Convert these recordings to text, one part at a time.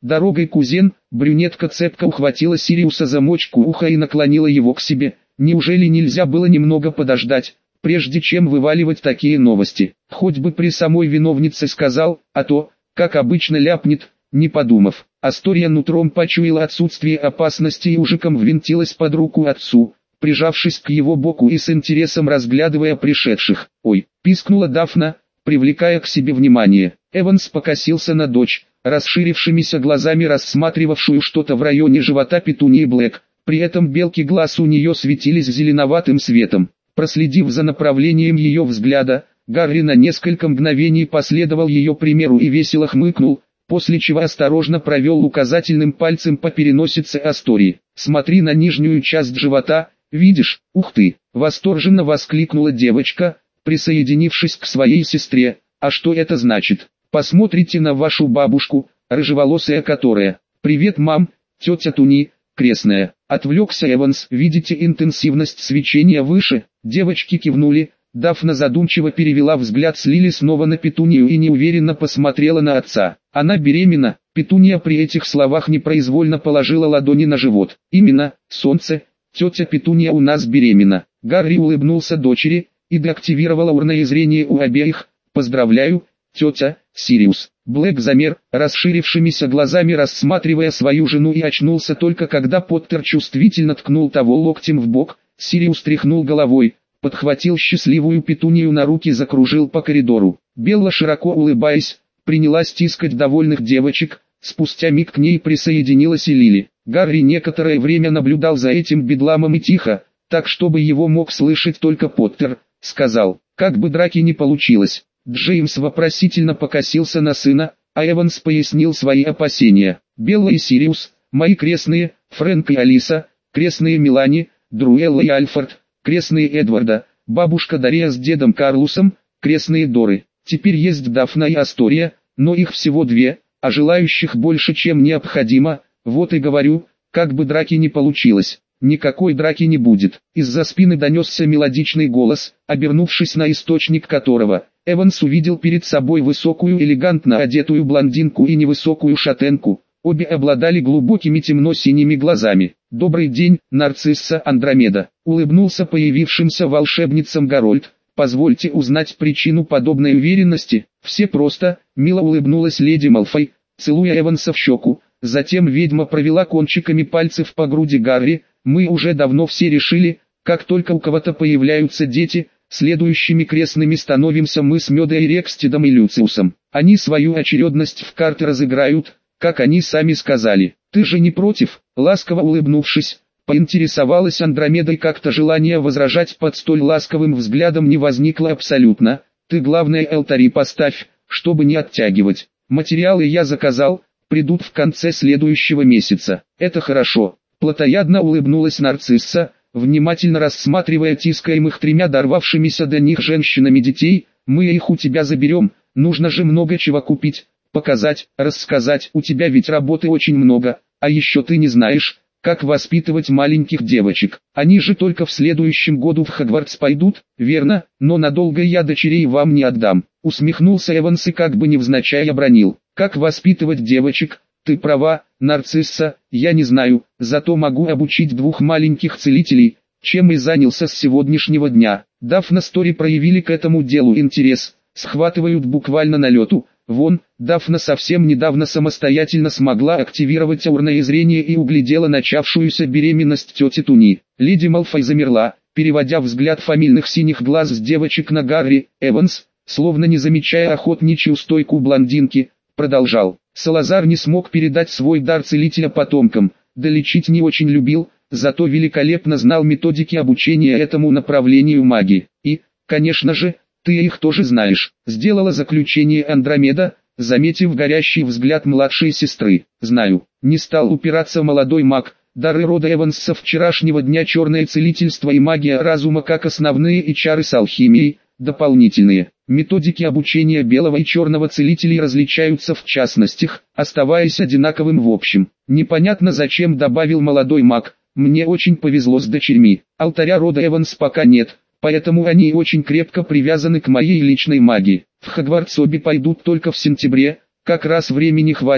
«Дорогой, кузен!» Брюнетка цепко ухватила Сириуса за мочку уха и наклонила его к себе. Неужели нельзя было немного подождать, прежде чем вываливать такие новости? Хоть бы при самой виновнице сказал, а то, как обычно, ляпнет, не подумав. Астория нутром почуяла отсутствие опасности и ужиком ввинтилась под руку отцу, прижавшись к его боку и с интересом разглядывая пришедших. «Ой!» – пискнула Дафна, привлекая к себе внимание. Эванс покосился на дочь, расширившимися глазами рассматривавшую что-то в районе живота Петунии Блэк. При этом белки глаз у нее светились зеленоватым светом. Проследив за направлением ее взгляда, Гарри на несколько мгновений последовал ее примеру и весело хмыкнул, после чего осторожно провел указательным пальцем по переносице Астории. «Смотри на нижнюю часть живота, видишь? Ух ты!» — восторженно воскликнула девочка, присоединившись к своей сестре. «А что это значит? Посмотрите на вашу бабушку, рыжеволосая которая...» «Привет, мам, тетя Туни, крестная». Отвлекся Эванс. «Видите интенсивность свечения выше?» Девочки кивнули. Дафна задумчиво перевела взгляд с Лили снова на Петунию и неуверенно посмотрела на отца. «Она беременна». Петуния при этих словах непроизвольно положила ладони на живот. «Именно, солнце, тетя Петуния у нас беременна». Гарри улыбнулся дочери и деактивировала урное зрение у обеих. «Поздравляю, тетя». Сириус Блэк замер, расширившимися глазами рассматривая свою жену, и очнулся только когда Поттер чувствительно ткнул того локтем в бок. Сириус тряхнул головой, подхватил счастливую Петунию на руки и закружил по коридору. Белла, широко улыбаясь, принялась тискать довольных девочек. Спустя миг к ней присоединилась и Лили. Гарри некоторое время наблюдал за этим бедламом и тихо, так чтобы его мог слышать только Поттер, сказал: «Как бы драки не получилось». Джеймс вопросительно покосился на сына, а Эванс пояснил свои опасения. «Белла и Сириус, мои крестные, Фрэнк и Алиса, крестные Мелани, Друэлла и Альфред, крестные Эдварда, бабушка Дария с дедом Карлусом, крестные Доры. Теперь есть Дафна и Астория, но их всего две, а желающих больше, чем необходимо. Вот и говорю, как бы драки не получилось». «Никакой драки не будет». Из-за спины донесся мелодичный голос, обернувшись на источник которого, Эванс увидел перед собой высокую элегантно одетую блондинку и невысокую шатенку. Обе обладали глубокими темно-синими глазами. «Добрый день, Нарцисса Андромеда», — улыбнулся появившимся волшебницам Гарольд. «Позвольте узнать причину подобной уверенности». «Все просто», — мило улыбнулась леди Малфой, целуя Эванса в щеку. Затем ведьма провела кончиками пальцев по груди Гарри. «Мы уже давно все решили, как только у кого-то появляются дети, следующими крестными становимся мы с Медой, Рекстидом и Люциусом. Они свою очередность в карты разыграют, как они сами сказали. Ты же не против?» Ласково улыбнувшись, поинтересовалась Андромеда, и как-то желание возражать под столь ласковым взглядом не возникло абсолютно. «Ты главное алтари поставь, чтобы не оттягивать. Материалы я заказал, придут в конце следующего месяца». «Это хорошо». Плотоядно улыбнулась Нарцисса, внимательно рассматривая тискаемых тремя дорвавшимися до них женщинами детей. «Мы их у тебя заберем, нужно же много чего купить, показать, рассказать. У тебя ведь работы очень много, а еще ты не знаешь, как воспитывать маленьких девочек. Они же только в следующем году в Хогвартс пойдут, верно? Но надолго я дочерей вам не отдам». Усмехнулся Эванс и как бы невзначай обронил: «Как воспитывать девочек? Ты права, Нарцисса, я не знаю, зато могу обучить двух маленьких целителей, чем и занялся с сегодняшнего дня». Дафна с Тори проявили к этому делу интерес, схватывают буквально на лету. Вон, Дафна совсем недавно самостоятельно смогла активировать аурное зрение и углядела начавшуюся беременность тети Туни. Леди Малфой замерла, переводя взгляд фамильных синих глаз с девочек на Гарри. Эванс, словно не замечая охотничью стойку блондинки, продолжал: «Салазар не смог передать свой дар целителя потомкам, да лечить не очень любил, зато великолепно знал методики обучения этому направлению магии. И, конечно же, ты их тоже знаешь», — сделала заключение Андромеда, заметив горящий взгляд младшей сестры. «Знаю», — не стал упираться молодой маг. «Дары рода Эванс со вчерашнего дня: черное целительство и магия разума как основные, и чары с алхимией — дополнительные. Методики обучения белого и черного целителей различаются в частностях, оставаясь одинаковым в общем. Непонятно зачем», — добавил молодой маг. «Мне очень повезло с дочерьми. Алтаря рода Эванс пока нет, поэтому они очень крепко привязаны к моей личной магии. В Хогвартс обе пойдут только в сентябре, как раз времени хватит,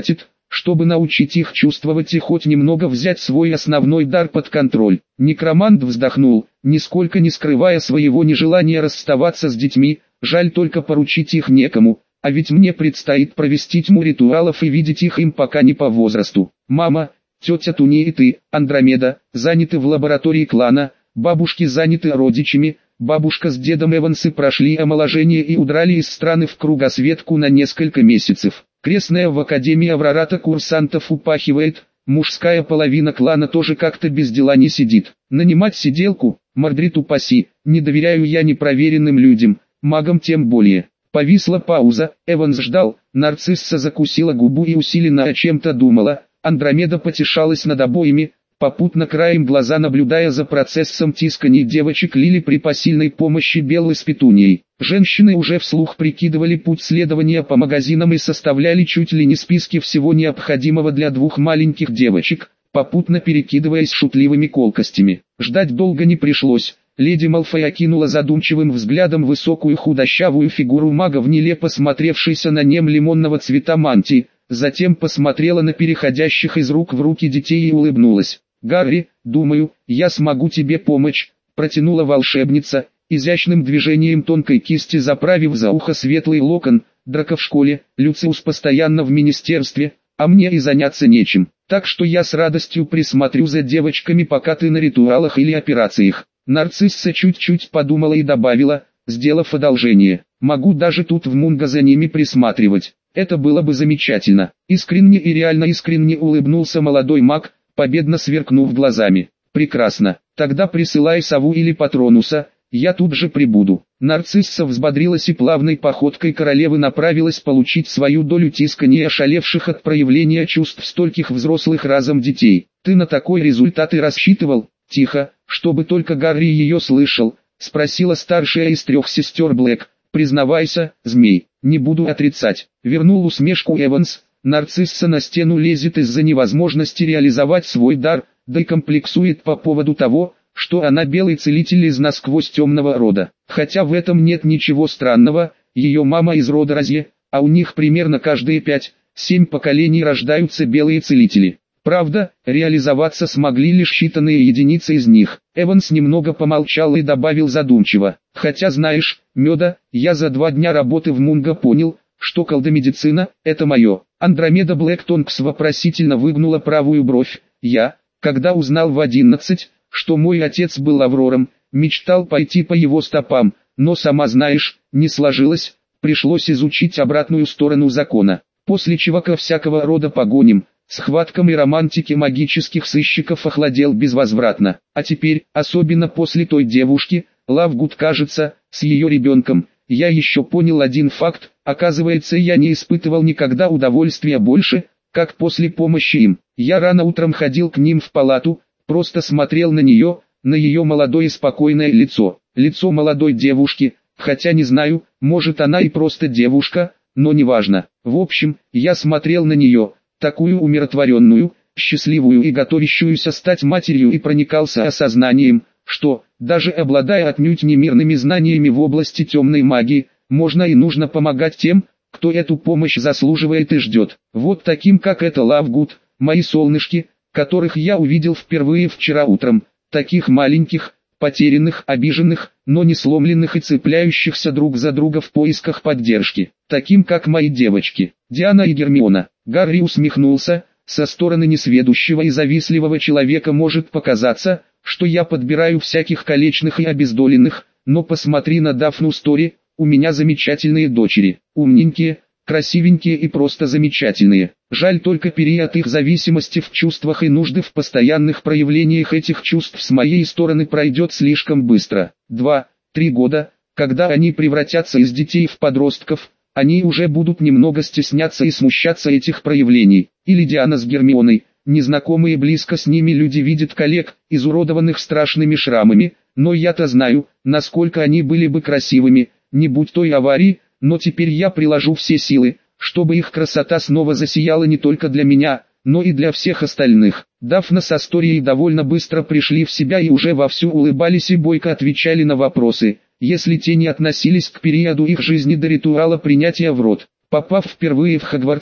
чтобы научить их чувствовать и хоть немного взять свой основной дар под контроль. Некромант вздохнул, нисколько не скрывая своего нежелания расставаться с детьми, жаль только поручить их некому, а ведь мне предстоит провести тьму ритуалов и видеть их им пока не по возрасту. Мама, тетя Туни и ты, Андромеда, заняты в лаборатории клана, бабушки заняты родичами, бабушка с дедом Эвансы прошли омоложение и удрали из страны в кругосветку на несколько месяцев. Крестная в Академии Аврората курсантов упахивает, мужская половина клана тоже как-то без дела не сидит. Нанимать сиделку, Мордрит упаси, не доверяю я непроверенным людям, магам тем более. Повисла пауза, Эванс ждал, нарцисса закусила губу и усиленно о чем-то думала, Андромеда потешалась над обоими, попутно краем глаза наблюдая за процессом тисканий девочек Лили при посильной помощи Беллы с Петунией. Женщины уже вслух прикидывали путь следования по магазинам и составляли чуть ли не списки всего необходимого для двух маленьких девочек, попутно перекидываясь шутливыми колкостями. Ждать долго не пришлось. Леди Малфой окинула задумчивым взглядом высокую худощавую фигуру мага в нелепо смотревшейся на нем лимонного цвета мантии, затем посмотрела на переходящих из рук в руки детей и улыбнулась. «Гарри, думаю, я смогу тебе помочь», — протянула волшебница, изящным движением тонкой кисти заправив за ухо светлый локон. «Драко в школе, Люциус постоянно в министерстве, а мне и заняться нечем, так что я с радостью присмотрю за девочками, пока ты на ритуалах или операциях». Нарцисса чуть-чуть подумала и добавила, сделав одолжение: «Могу даже тут в Мунго за ними присматривать, это было бы замечательно». Искренне и реально искренне улыбнулся молодой маг, победно сверкнув глазами. «Прекрасно, тогда присылай сову или Патронуса, я тут же прибуду». Нарцисса взбодрилась и плавной походкой королевы направилась получить свою долю тискания ошалевших от проявления чувств стольких взрослых разом детей. «Ты на такой результат и рассчитывал?» Тихо, чтобы только Гарри ее слышал, спросила старшая из трех сестер Блэк. «Признавайся, змей». «Не буду отрицать», — вернул усмешку Эванс. Нарцисса на стену лезет из-за невозможности реализовать свой дар, да и комплексует по поводу того, что она белый целитель из насквозь темного рода. Хотя в этом нет ничего странного, ее мама из рода Розье, а у них примерно каждые 5-7 поколений рождаются белые целители. Правда, реализоваться смогли лишь считанные единицы из них. Эванс немного помолчал и добавил задумчиво: «Хотя знаешь, Меда, я за 2 дня работы в Мунго понял, что колдомедицина – это мое». Андромеда Блэктонкс вопросительно выгнула правую бровь. «Я, когда узнал в 11, что мой отец был Аврором, мечтал пойти по его стопам, но сама знаешь, не сложилось, пришлось изучить обратную сторону закона, после чего ко всякого рода погоням, схваткам и романтике магических сыщиков охладел безвозвратно. А теперь, особенно после той девушки, Лавгуд, кажется, с ее ребенком, я еще понял один факт: оказывается, я не испытывал никогда удовольствия больше, как после помощи им. Я рано утром ходил к ним в палату, просто смотрел на ее молодое и спокойное лицо, лицо молодой девушки, хотя не знаю, может она и просто девушка, но неважно. В общем, я смотрел на нее, такую умиротворенную, счастливую и готовящуюся стать матерью, и проникался осознанием, что, даже обладая отнюдь не мирными знаниями в области темной магии, можно и нужно помогать тем, кто эту помощь заслуживает и ждет. Вот таким, как это Лавгуд, мои солнышки, которых я увидел впервые вчера утром, таких маленьких, потерянных, обиженных, но не сломленных и цепляющихся друг за друга в поисках поддержки, таким как мои девочки, Диана и Гермиона. Гарри усмехнулся. Со стороны несведущего и завистливого человека может показаться, что я подбираю всяких колечных и обездоленных, но посмотри на Дафну Стори, у меня замечательные дочери, умненькие, красивенькие и просто замечательные. Жаль только период их зависимости в чувствах и нужды в постоянных проявлениях этих чувств с моей стороны пройдет слишком быстро. 2-3 года, когда они превратятся из детей в подростков, они уже будут немного стесняться и смущаться этих проявлений. Или Диана с Гермионой, незнакомые близко с ними люди видят коллег, изуродованных страшными шрамами, но я-то знаю, насколько они были бы красивыми, не будь той аварии, но теперь я приложу все силы, чтобы их красота снова засияла не только для меня, но и для всех остальных. Дафна с Асторией довольно быстро пришли в себя и уже вовсю улыбались и бойко отвечали на вопросы, если те не относились к периоду их жизни до ритуала принятия в род. Попав впервые в Хогвартс,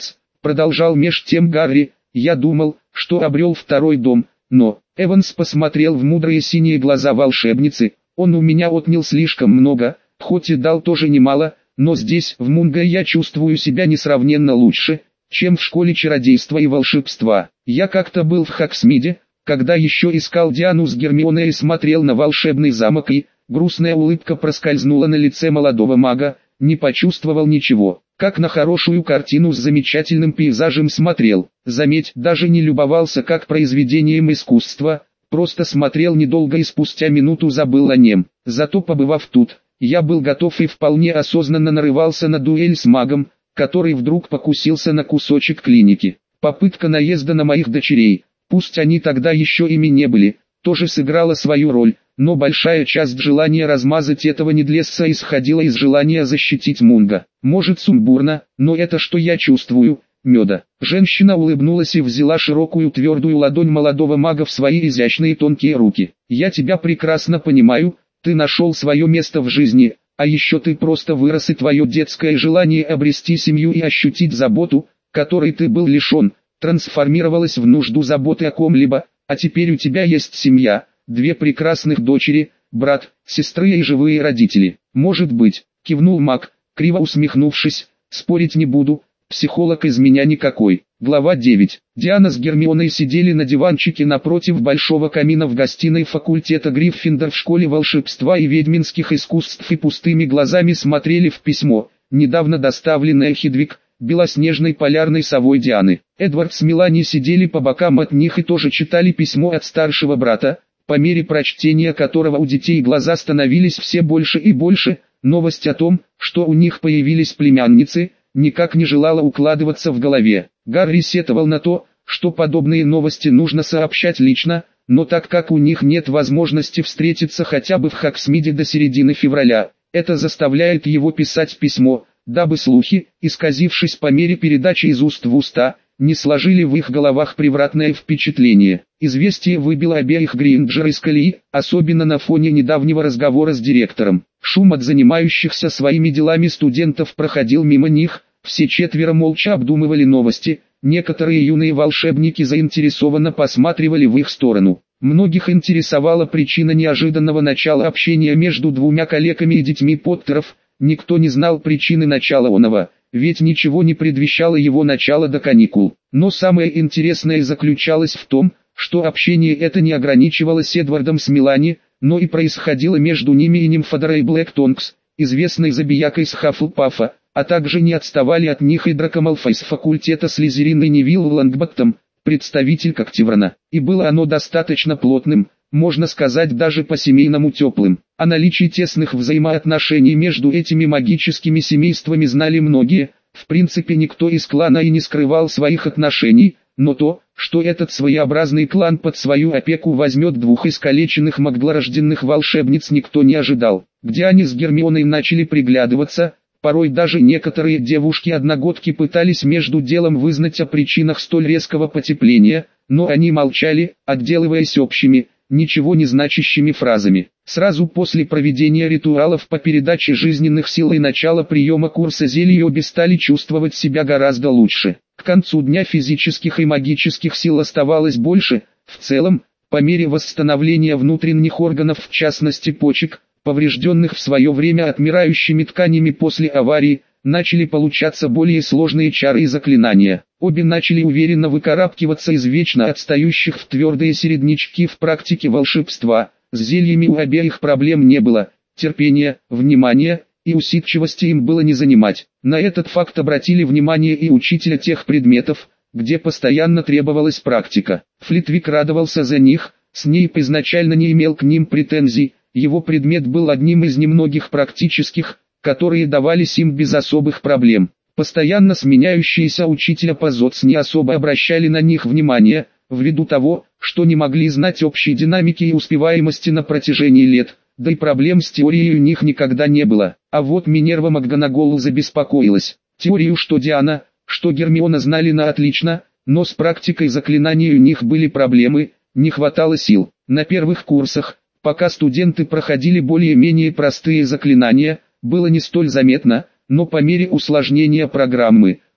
продолжал меж тем Гарри, я думал, что обрел второй дом, но... Эванс посмотрел в мудрые синие глаза волшебницы, он у меня отнял слишком много, хоть и дал тоже немало, но здесь, в Мунго, я чувствую себя несравненно лучше, чем в школе чародейства и волшебства. Я как-то был в Хоксмиде, когда еще искал Диану с Гермионой и смотрел на волшебный замок, и грустная улыбка проскользнула на лице молодого мага, не почувствовал ничего, как на хорошую картину с замечательным пейзажем смотрел. Заметь, даже не любовался как произведением искусства, просто смотрел недолго и спустя минуту забыл о нем. Зато побывав тут, я был готов и вполне осознанно нарывался на дуэль с магом, который вдруг покусился на кусочек клиники. Попытка наезда на моих дочерей, пусть они тогда еще ими не были, тоже сыграла свою роль, но большая часть желания размазать этого недлесца исходила из желания защитить Мунго. Может сумбурно, но это что я чувствую, меда. Женщина улыбнулась и взяла широкую твердую ладонь молодого мага в свои изящные тонкие руки. Я тебя прекрасно понимаю, ты нашел свое место в жизни, а еще ты просто вырос, и твое детское желание обрести семью и ощутить заботу, которой ты был лишен, трансформировалось в нужду заботы о ком-либо, а теперь у тебя есть семья, 2 прекрасных дочери, брат, сестры и живые родители. Может быть, кивнул маг, криво усмехнувшись, спорить не буду, психолог из меня никакой. Глава 9. Диана с Гермионой сидели на диванчике напротив большого камина в гостиной факультета Гриффиндор в школе волшебства и ведьминских искусств и пустыми глазами смотрели в письмо, недавно доставленное Хедвиг, белоснежной полярной совой Дианы. Эдвард с Мелани сидели по бокам от них и тоже читали письмо от старшего брата, по мере прочтения которого у детей глаза становились все больше и больше. Новость о том, что у них появились племянницы, никак не желала укладываться в голове. Гарри сетовал на то, что подобные новости нужно сообщать лично, но так как у них нет возможности встретиться хотя бы в Хоксмиде до середины февраля, это заставляет его писать письмо, дабы слухи, исказившись по мере передачи из уст в уста, не сложили в их головах превратное впечатление. Известие выбило обеих Гринджер из колеи, особенно на фоне недавнего разговора с директором. Шум от занимающихся своими делами студентов проходил мимо них, все четверо молча обдумывали новости, некоторые юные волшебники заинтересованно посматривали в их сторону. Многих интересовала причина неожиданного начала общения между двумя коллегами и детьми Поттеров, никто не знал причины начала оного, ведь ничего не предвещало его начала до каникул. Но самое интересное заключалось в том, что общение это не ограничивалось Эдвардом с Мелани, но и происходило между ними и Нимфодорой Блэктонкс, известной забиякой с Хаффлпафа, а также не отставали от них и Драко Малфой с факультета Слизерин и Невилл Лонгботтом, представитель Когтеврана. И было оно достаточно плотным, можно сказать даже по-семейному теплым. О наличии тесных взаимоотношений между этими магическими семействами знали многие, в принципе никто из клана и не скрывал своих отношений, но то, что этот своеобразный клан под свою опеку возьмет 2 искалеченных магдлорожденных волшебниц, никто не ожидал. Где они с Гермионой начали приглядываться, порой даже некоторые девушки-одногодки пытались между делом вызнать о причинах столь резкого потепления, но они молчали, отделываясь общими, ничего не значащими фразами. Сразу после проведения ритуалов по передаче жизненных сил и начала приема курса зелий обе стали чувствовать себя гораздо лучше. К концу дня физических и магических сил оставалось больше, в целом, по мере восстановления внутренних органов, в частности почек, поврежденных в свое время отмирающими тканями после аварии, начали получаться более сложные чары и заклинания. Обе начали уверенно выкарабкиваться из вечно отстающих в твердые середнячки в практике волшебства. С зельями у обеих проблем не было, терпения, внимания и усидчивости им было не занимать. На этот факт обратили внимание и учителя тех предметов, где постоянно требовалась практика. Флитвик радовался за них, Снейп изначально не имел к ним претензий, его предмет был одним из немногих практических, которые давались им без особых проблем. Постоянно сменяющиеся учителя по ЗОЦ не особо обращали на них внимание, ввиду того, что не могли знать общей динамики и успеваемости на протяжении лет, да и проблем с теорией у них никогда не было. А вот Минерва МакГонагал забеспокоилась. Теорию что Диана, что Гермиона знали на отлично, но с практикой заклинаний у них были проблемы, не хватало сил. На первых курсах, пока студенты проходили более-менее простые заклинания, было не столь заметно, но по мере усложнения программы,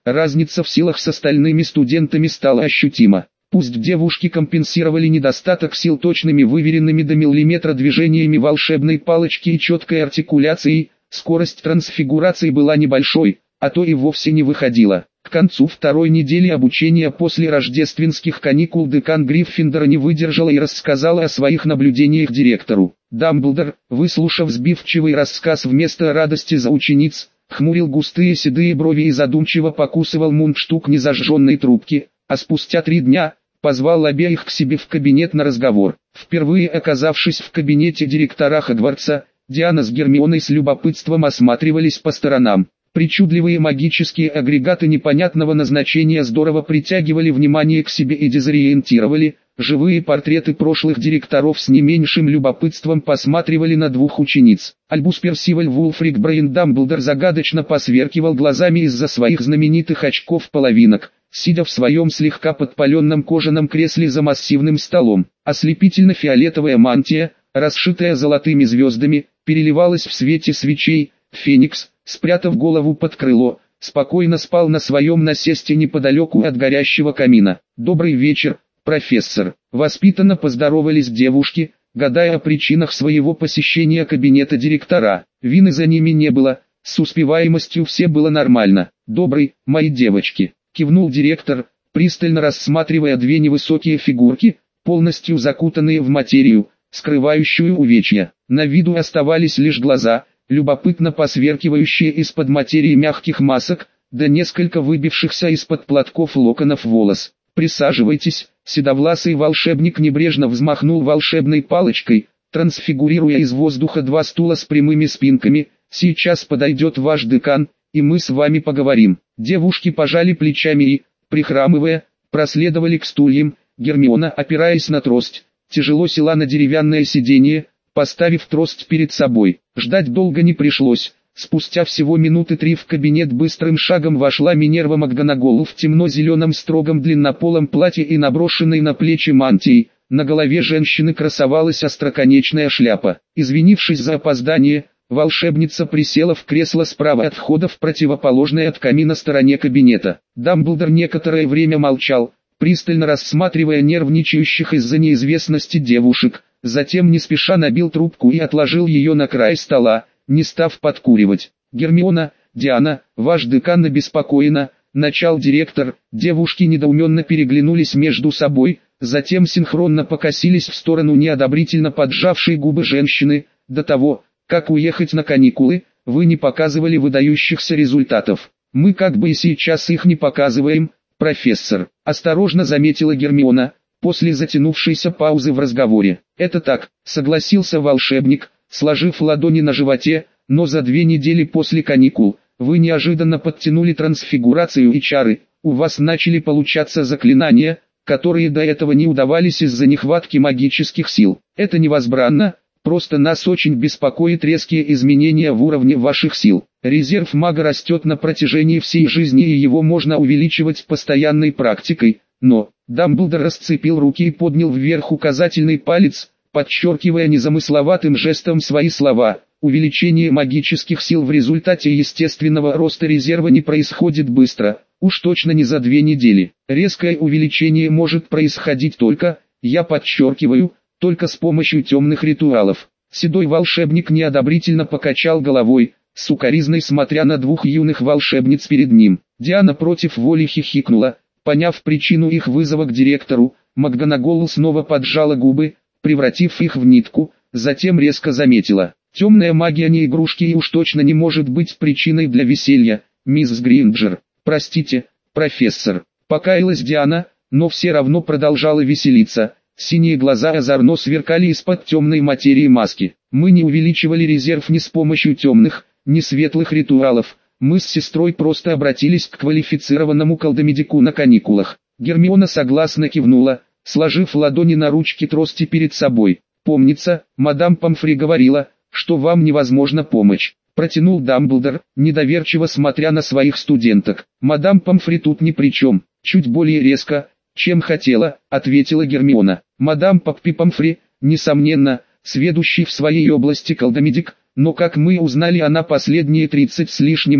разница в силах с остальными студентами стала ощутима. Пусть девушки компенсировали недостаток сил точными выверенными до миллиметра движениями волшебной палочки и четкой артикуляцией, скорость трансфигурации была небольшой, а то и вовсе не выходила. К концу второй недели обучения после рождественских каникул декан Гриффиндора не выдержала и рассказала о своих наблюдениях директору. Дамблдор, выслушав сбивчивый рассказ вместо радости за учениц, хмурил густые седые брови и задумчиво покусывал мундштук незажженной трубки, а спустя 3 дня позвал обеих к себе в кабинет на разговор. Впервые оказавшись в кабинете директора Хогвартса, Диана с Гермионой с любопытством осматривались по сторонам. Причудливые магические агрегаты непонятного назначения здорово притягивали внимание к себе и дезориентировали. Живые портреты прошлых директоров с не меньшим любопытством посматривали на 2 учениц. Альбус Персиваль Вулфрик Брейн Дамблдор загадочно посверкивал глазами из-за своих знаменитых очков-половинок, сидя в своем слегка подпаленном кожаном кресле за массивным столом. Ослепительно-фиолетовая мантия, расшитая золотыми звездами, переливалась в свете свечей. Феникс, спрятав голову под крыло, спокойно спал на своем насесте неподалеку от горящего камина. «Добрый вечер, профессор!» Воспитанно поздоровались девушки, гадая о причинах своего посещения кабинета директора. Вины за ними не было, с успеваемостью все было нормально. «Добрый, мои девочки!» кивнул директор, пристально рассматривая 2 невысокие фигурки, полностью закутанные в материю, скрывающую увечья. На виду оставались лишь глаза, любопытно посверкивающие из-под материи мягких масок, да несколько выбившихся из-под платков локонов волос. «Присаживайтесь», седовласый волшебник небрежно взмахнул волшебной палочкой, трансфигурируя из воздуха 2 стула с прямыми спинками. «Сейчас подойдет ваш декан, и мы с вами поговорим». Девушки пожали плечами и, прихрамывая, проследовали к стульям. Гермиона, опираясь на трость, тяжело села на деревянное сиденье, поставив трость перед собой. Ждать долго не пришлось. Спустя всего минуты 3 в кабинет быстрым шагом вошла Минерва МакГонагал в темно-зеленом строгом длиннополом платье и наброшенной на плечи мантией. На голове женщины красовалась остроконечная шляпа. Извинившись за опоздание, волшебница присела в кресло справа от входа в противоположной от камина стороне кабинета. Дамблдор некоторое время молчал, пристально рассматривая нервничающих из-за неизвестности девушек. Затем не спеша набил трубку и отложил ее на край стола, не став подкуривать. «Гермиона, Диана, ваш декан обеспокоена», — начал директор. Девушки недоуменно переглянулись между собой, затем синхронно покосились в сторону неодобрительно поджавшей губы женщины. «До того, как уехать на каникулы, вы не показывали выдающихся результатов. Мы как бы и сейчас их не показываем, профессор», — осторожно заметила Гермиона, после затянувшейся паузы в разговоре. «Это так», — согласился волшебник, сложив ладони на животе, «но за 2 недели после каникул вы неожиданно подтянули трансфигурацию и чары, у вас начали получаться заклинания, которые до этого не удавались из-за нехватки магических сил. Это невозбранно, просто нас очень беспокоит резкие изменения в уровне ваших сил. Резерв мага растет на протяжении всей жизни и его можно увеличивать постоянной практикой, но...» Дамблдор расцепил руки и поднял вверх указательный палец, подчеркивая незамысловатым жестом свои слова. «Увеличение магических сил в результате естественного роста резерва не происходит быстро, уж точно не за 2 недели. Резкое увеличение может происходить только, я подчеркиваю, только с помощью темных ритуалов». Седой волшебник неодобрительно покачал головой, с укоризной смотря на 2 юных волшебниц перед ним. Диана против воли хихикнула. Поняв причину их вызова к директору, МакГонагал снова поджала губы, превратив их в нитку, затем резко заметила: «Темная магия не игрушки и уж точно не может быть причиной для веселья, мисс Гринджер». «Простите, профессор», — покаялась Диана, но все равно продолжала веселиться. Синие глаза озорно сверкали из-под темной материи маски. «Мы не увеличивали резерв ни с помощью темных, ни светлых ритуалов. Мы с сестрой просто обратились к квалифицированному колдомедику на каникулах». Гермиона согласно кивнула, сложив ладони на ручки трости перед собой. «Помнится, мадам Помфри говорила, что вам невозможно помочь», — протянул Дамблдор, недоверчиво смотря на своих студенток. «Мадам Помфри тут ни при чем», — чуть более резко, чем хотела, ответила Гермиона. «Мадам Поппи Помфри, несомненно, сведущий в своей области колдомедик, но как мы узнали, она последние 30 с лишним лет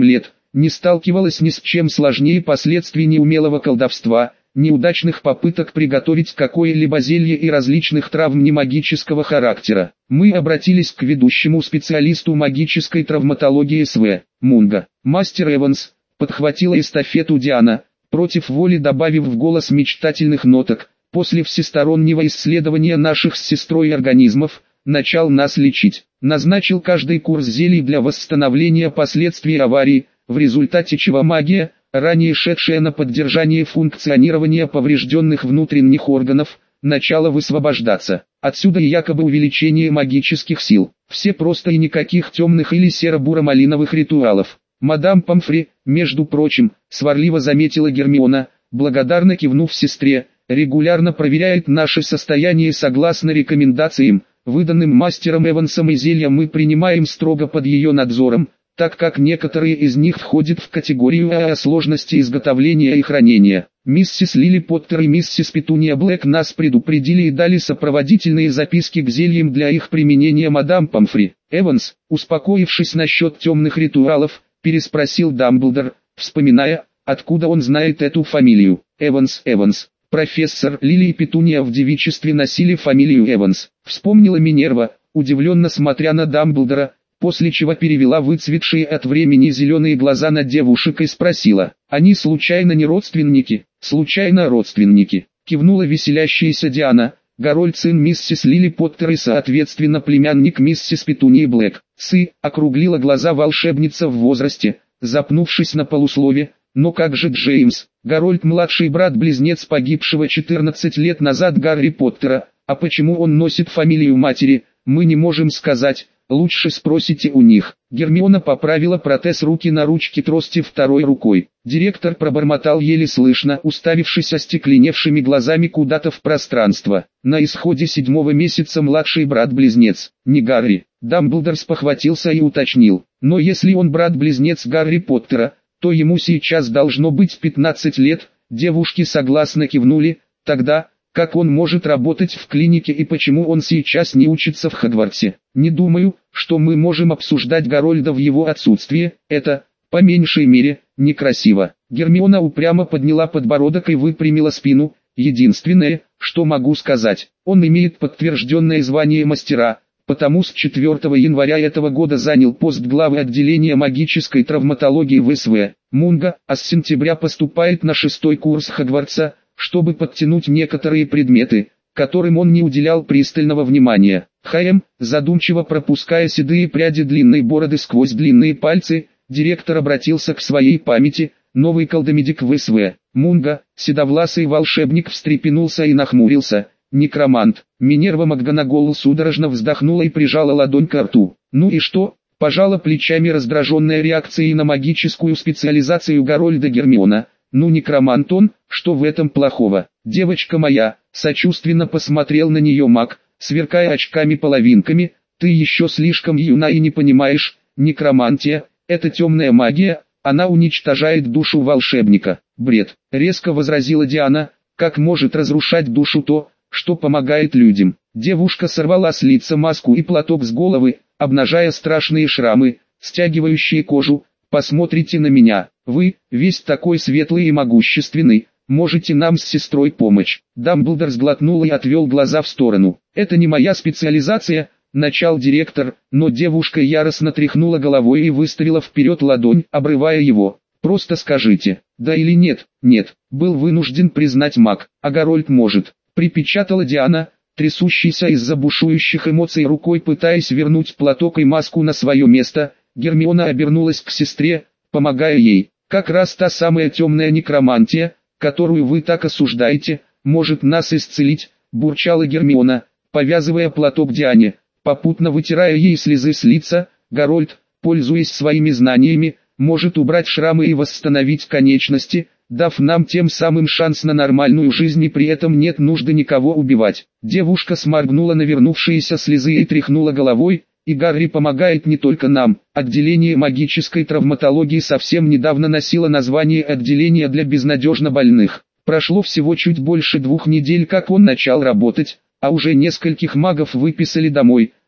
не сталкивалась ни с чем сложнее последствий неумелого колдовства, неудачных попыток приготовить какое-либо зелье и различных травм немагического характера. Мы обратились к ведущему специалисту магической травматологии СВ, Мунга. Мастер Эванс, подхватила эстафету Диана, против воли добавив в голос мечтательных ноток. После всестороннего исследования наших с сестрой организмов, начал нас лечить. Назначил каждый курс зелий для восстановления последствий аварии, в результате чего магия, ранее шедшая на поддержание функционирования поврежденных внутренних органов, начала высвобождаться. Отсюда и якобы увеличение магических сил. Все просто и никаких темных или серо-буро-малиновых ритуалов. Мадам Помфри, между прочим, сварливо заметила Гермиона, благодарно кивнув сестре, регулярно проверяет наше состояние согласно рекомендациям, выданным мастером Эвансом, и зелья мы принимаем строго под ее надзором, так как некоторые из них входят в категорию о сложности изготовления и хранения. Миссис Лили Поттер и миссис Петуния Блэк нас предупредили и дали сопроводительные записки к зельям для их применения. Мадам Помфри. Эванс, успокоившись насчет темных ритуалов, переспросил Дамблдор, вспоминая, откуда он знает эту фамилию. Эванс. Профессор Лили и Петуния в девичестве носили фамилию Эванс. Вспомнила Минерва, удивленно смотря на Дамблдора, после чего перевела выцветшие от времени зеленые глаза на девушек и спросила: «Они случайно не родственники?» «Случайно родственники», кивнула веселящаяся Диана, Гарольд сын миссис Лили Поттер и соответственно племянник миссис Петунии Блэк. Округлила глаза волшебница в возрасте, запнувшись на полуслове. «Но как же Джеймс, Гарольд младший брат-близнец погибшего 14 лет назад Гарри Поттера, а почему он носит фамилию матери, мы не можем сказать, лучше спросите у них». Гермиона поправила протез руки на ручке трости второй рукой. Директор пробормотал еле слышно, уставившись остекленевшими глазами куда-то в пространство. На исходе 7-го месяца младший брат-близнец, не Гарри. Дамблдор спохватился и уточнил: «Но если он брат-близнец Гарри Поттера, то ему сейчас должно быть 15 лет», девушки согласно кивнули. «Тогда, как он может работать в клинике и почему он сейчас не учится в Хогвартсе? Не думаю, что мы можем обсуждать Гарольда в его отсутствие, это, по меньшей мере, некрасиво». Гермиона упрямо подняла подбородок и выпрямила спину. «Единственное, что могу сказать, он имеет подтвержденное звание мастера, потому с 4 января этого года занял пост главы отделения магической травматологии в СВ Мунга, а с сентября поступает на 6-й курс Хогвартса, чтобы подтянуть некоторые предметы, которым он не уделял пристального внимания». Задумчиво пропуская седые пряди длинной бороды сквозь длинные пальцы, директор обратился к своей памяти. Новый колдомедик в СВ Мунга, седовласый волшебник, встрепенулся и нахмурился. «Некромант». Минерва МакГонагал судорожно вздохнула и прижала ладонь к рту. «Ну и что?» — пожала плечами раздраженная реакцией на магическую специализацию Гарольда Гермиона. «Ну некромант он, что в этом плохого? Девочка моя», — сочувственно посмотрел на нее маг, сверкая очками-половинками, «ты еще слишком юна и не понимаешь, некромантия — это темная магия, она уничтожает душу волшебника». «Бред», — резко возразила Диана, «как может разрушать душу то, что помогает людям?» Девушка сорвала с лица маску и платок с головы, обнажая страшные шрамы, стягивающие кожу. «Посмотрите на меня, вы, весь такой светлый и могущественный, можете нам с сестрой помочь». Дамблдор сглотнул и отвел глаза в сторону. «Это не моя специализация», — начал директор, но девушка яростно тряхнула головой и выставила вперед ладонь, обрывая его. «Просто скажите, да или нет?» «Нет», — был вынужден признать маг, «а Гарольд может», — припечатала Диана, трясущейся из-за бушующих эмоций рукой пытаясь вернуть платок и маску на свое место. Гермиона обернулась к сестре, помогая ей. «Как раз та самая темная некромантия, которую вы так осуждаете, может нас исцелить», — бурчала Гермиона, повязывая платок Диане, попутно вытирая ей слезы с лица. «Гарольд, пользуясь своими знаниями, может убрать шрамы и восстановить конечности, дав нам тем самым шанс на нормальную жизнь, и при этом нет нужды никого убивать». Девушка сморгнула навернувшиеся слезы и тряхнула головой. «И Гарри помогает не только нам. Отделение магической травматологии совсем недавно носило название отделения для безнадежно больных. Прошло всего чуть больше 2 недель, как он начал работать, а уже нескольких магов выписали домой.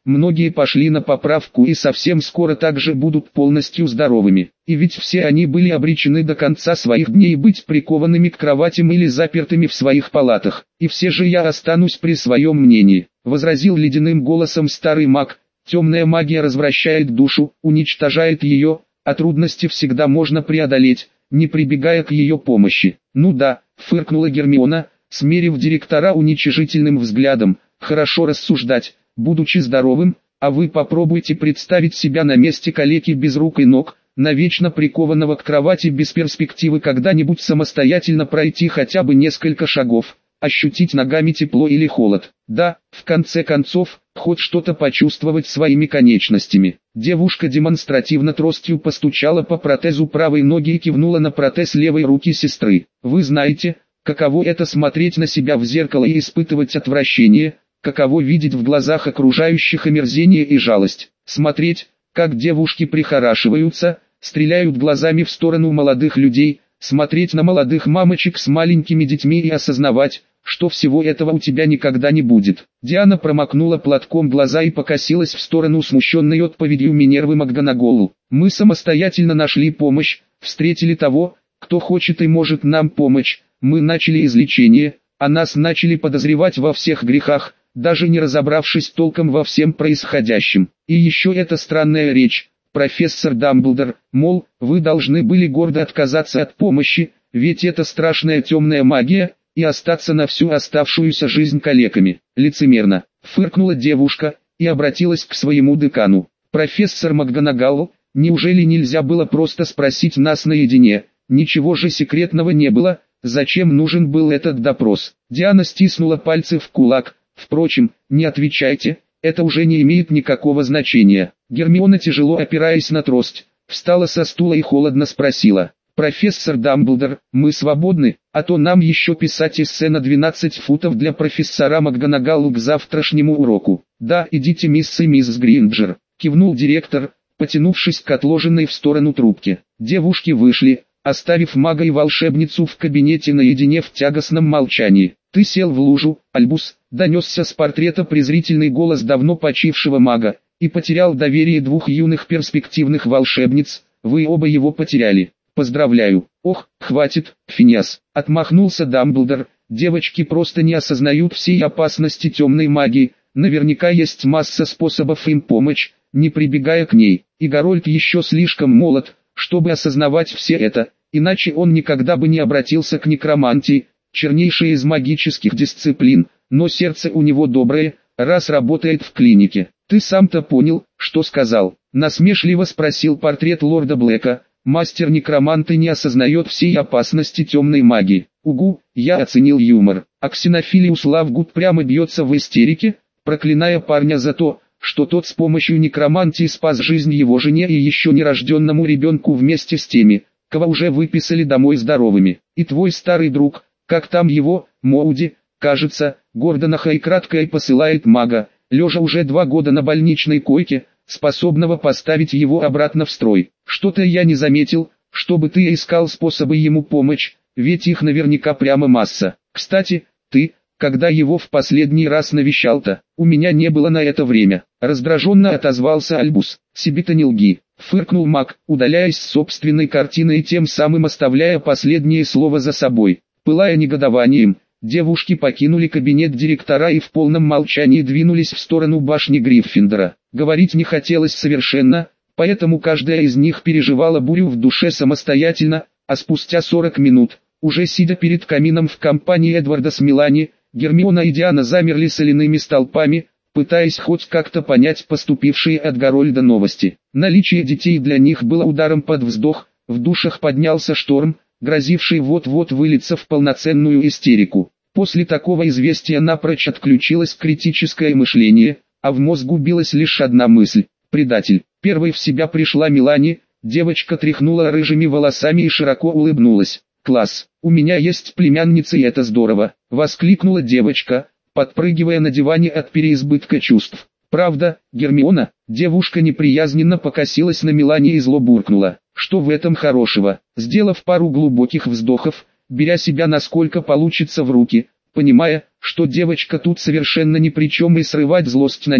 многие пошли на поправку и совсем скоро также будут полностью здоровыми. И ведь все они были обречены до конца своих дней быть прикованными к кроватям или запертыми в своих палатах. И все же я останусь при своем мнении, возразил ледяным голосом старый маг. Темная магия развращает душу, уничтожает ее, а трудности всегда можно преодолеть, не прибегая к ее помощи. Ну да, фыркнула Гермиона, смерив директора уничижительным взглядом. Хорошо рассуждать, будучи здоровым, а вы попробуйте представить себя на месте калеки без рук и ног, навечно прикованного к кровати без перспективы когда-нибудь самостоятельно пройти хотя бы несколько шагов, ощутить ногами тепло или холод. Да, в конце концов, хоть что-то почувствовать своими конечностями. Девушка демонстративно тростью постучала по протезу правой ноги и кивнула на протез левой руки сестры. Вы знаете, каково это смотреть на себя в зеркало и испытывать отвращение, каково видеть в глазах окружающих омерзение и жалость, смотреть, как девушки прихорашиваются, стреляют глазами в сторону молодых людей, смотреть на молодых мамочек с маленькими детьми и осознавать, что всего этого у тебя никогда не будет. Диана промокнула платком глаза и покосилась в сторону смущенной отповедью Минервы МакГонагал. Мы самостоятельно нашли помощь, встретили того, кто хочет и может нам помочь, мы начали излечение, а нас начали подозревать во всех грехах, даже не разобравшись толком во всем происходящем. И еще эта странная речь, профессор Дамблдор, мол, вы должны были гордо отказаться от помощи, ведь это страшная темная магия, и остаться на всю оставшуюся жизнь калеками. Лицемерно, фыркнула девушка, и обратилась к своему декану. Профессор МакГонагал, неужели нельзя было просто спросить нас наедине, ничего же секретного не было, зачем нужен был этот допрос? Диана стиснула пальцы в кулак. Впрочем, не отвечайте, это уже не имеет никакого значения. Гермиона, тяжело опираясь на трость, встала со стула и холодно спросила. «Профессор Дамблдор, мы свободны, а то нам еще писать эссе на 12 футов для профессора МакГонагал к завтрашнему уроку». «Да, идите, мисс и мисс Гринджер», — кивнул директор, потянувшись к отложенной в сторону трубке. Девушки вышли, оставив мага и волшебницу в кабинете наедине в тягостном молчании. «Ты сел в лужу, Альбус», — донесся с портрета презрительный голос давно почившего мага, «и потерял доверие двух юных перспективных волшебниц, вы оба его потеряли. Поздравляю». «Ох, хватит, Финиас», — отмахнулся Дамблдор, «девочки просто не осознают всей опасности темной магии, наверняка есть масса способов им помочь, не прибегая к ней, и Гарольд еще слишком молод, чтобы осознавать все это, иначе он никогда бы не обратился к некромантии, чернейшей из магических дисциплин, но сердце у него доброе, раз работает в клинике». «Ты сам-то понял, что сказал?» — насмешливо спросил портрет лорда Блэка. «Мастер-некромант и не осознает всей опасности темной магии». «Угу, я оценил юмор». А Ксенофилиус Лавгуд прямо бьется в истерике, проклиная парня за то, что тот с помощью некромантии спас жизнь его жене и еще нерожденному ребенку вместе с теми, кого уже выписали домой здоровыми. «И твой старый друг, как там его, Моуди, кажется, Гордона Хайкраткой посылает мага, лежа уже 2 года на больничной койке, способного поставить его обратно в строй. Что-то я не заметил, чтобы ты искал способы ему помочь, ведь их наверняка прямо масса. Кстати, ты, когда его в последний раз навещал-то, у меня не было на это время». Раздраженно отозвался Альбус. «Себе-то не лги», — фыркнул маг, удаляясь с собственной картины и тем самым оставляя последнее слово за собой. Пылая негодованием, девушки покинули кабинет директора и в полном молчании двинулись в сторону башни Гриффиндора. Говорить не хотелось совершенно, поэтому каждая из них переживала бурю в душе самостоятельно, а спустя 40 минут, уже сидя перед камином в компании Эдварда с Мелани, Гермиона и Диана замерли соляными столпами, пытаясь хоть как-то понять поступившие от Гарольда новости. Наличие детей для них было ударом под вздох, в душах поднялся шторм, грозивший вот-вот вылиться в полноценную истерику. После такого известия напрочь отключилось критическое мышление, а в мозгу билась лишь одна мысль – предатель. Первой в себя пришла Мелани, девочка тряхнула рыжими волосами и широко улыбнулась. «Класс, у меня есть племянница и это здорово!» – воскликнула девочка, подпрыгивая на диване от переизбытка чувств. «Правда, Гермиона?» Девушка неприязненно покосилась на Мелани и зло буркнула. «Что в этом хорошего?» Сделав пару глубоких вздохов, беря себя насколько получится в руки, понимая, что девочка тут совершенно ни при чем и срывать злость на ней,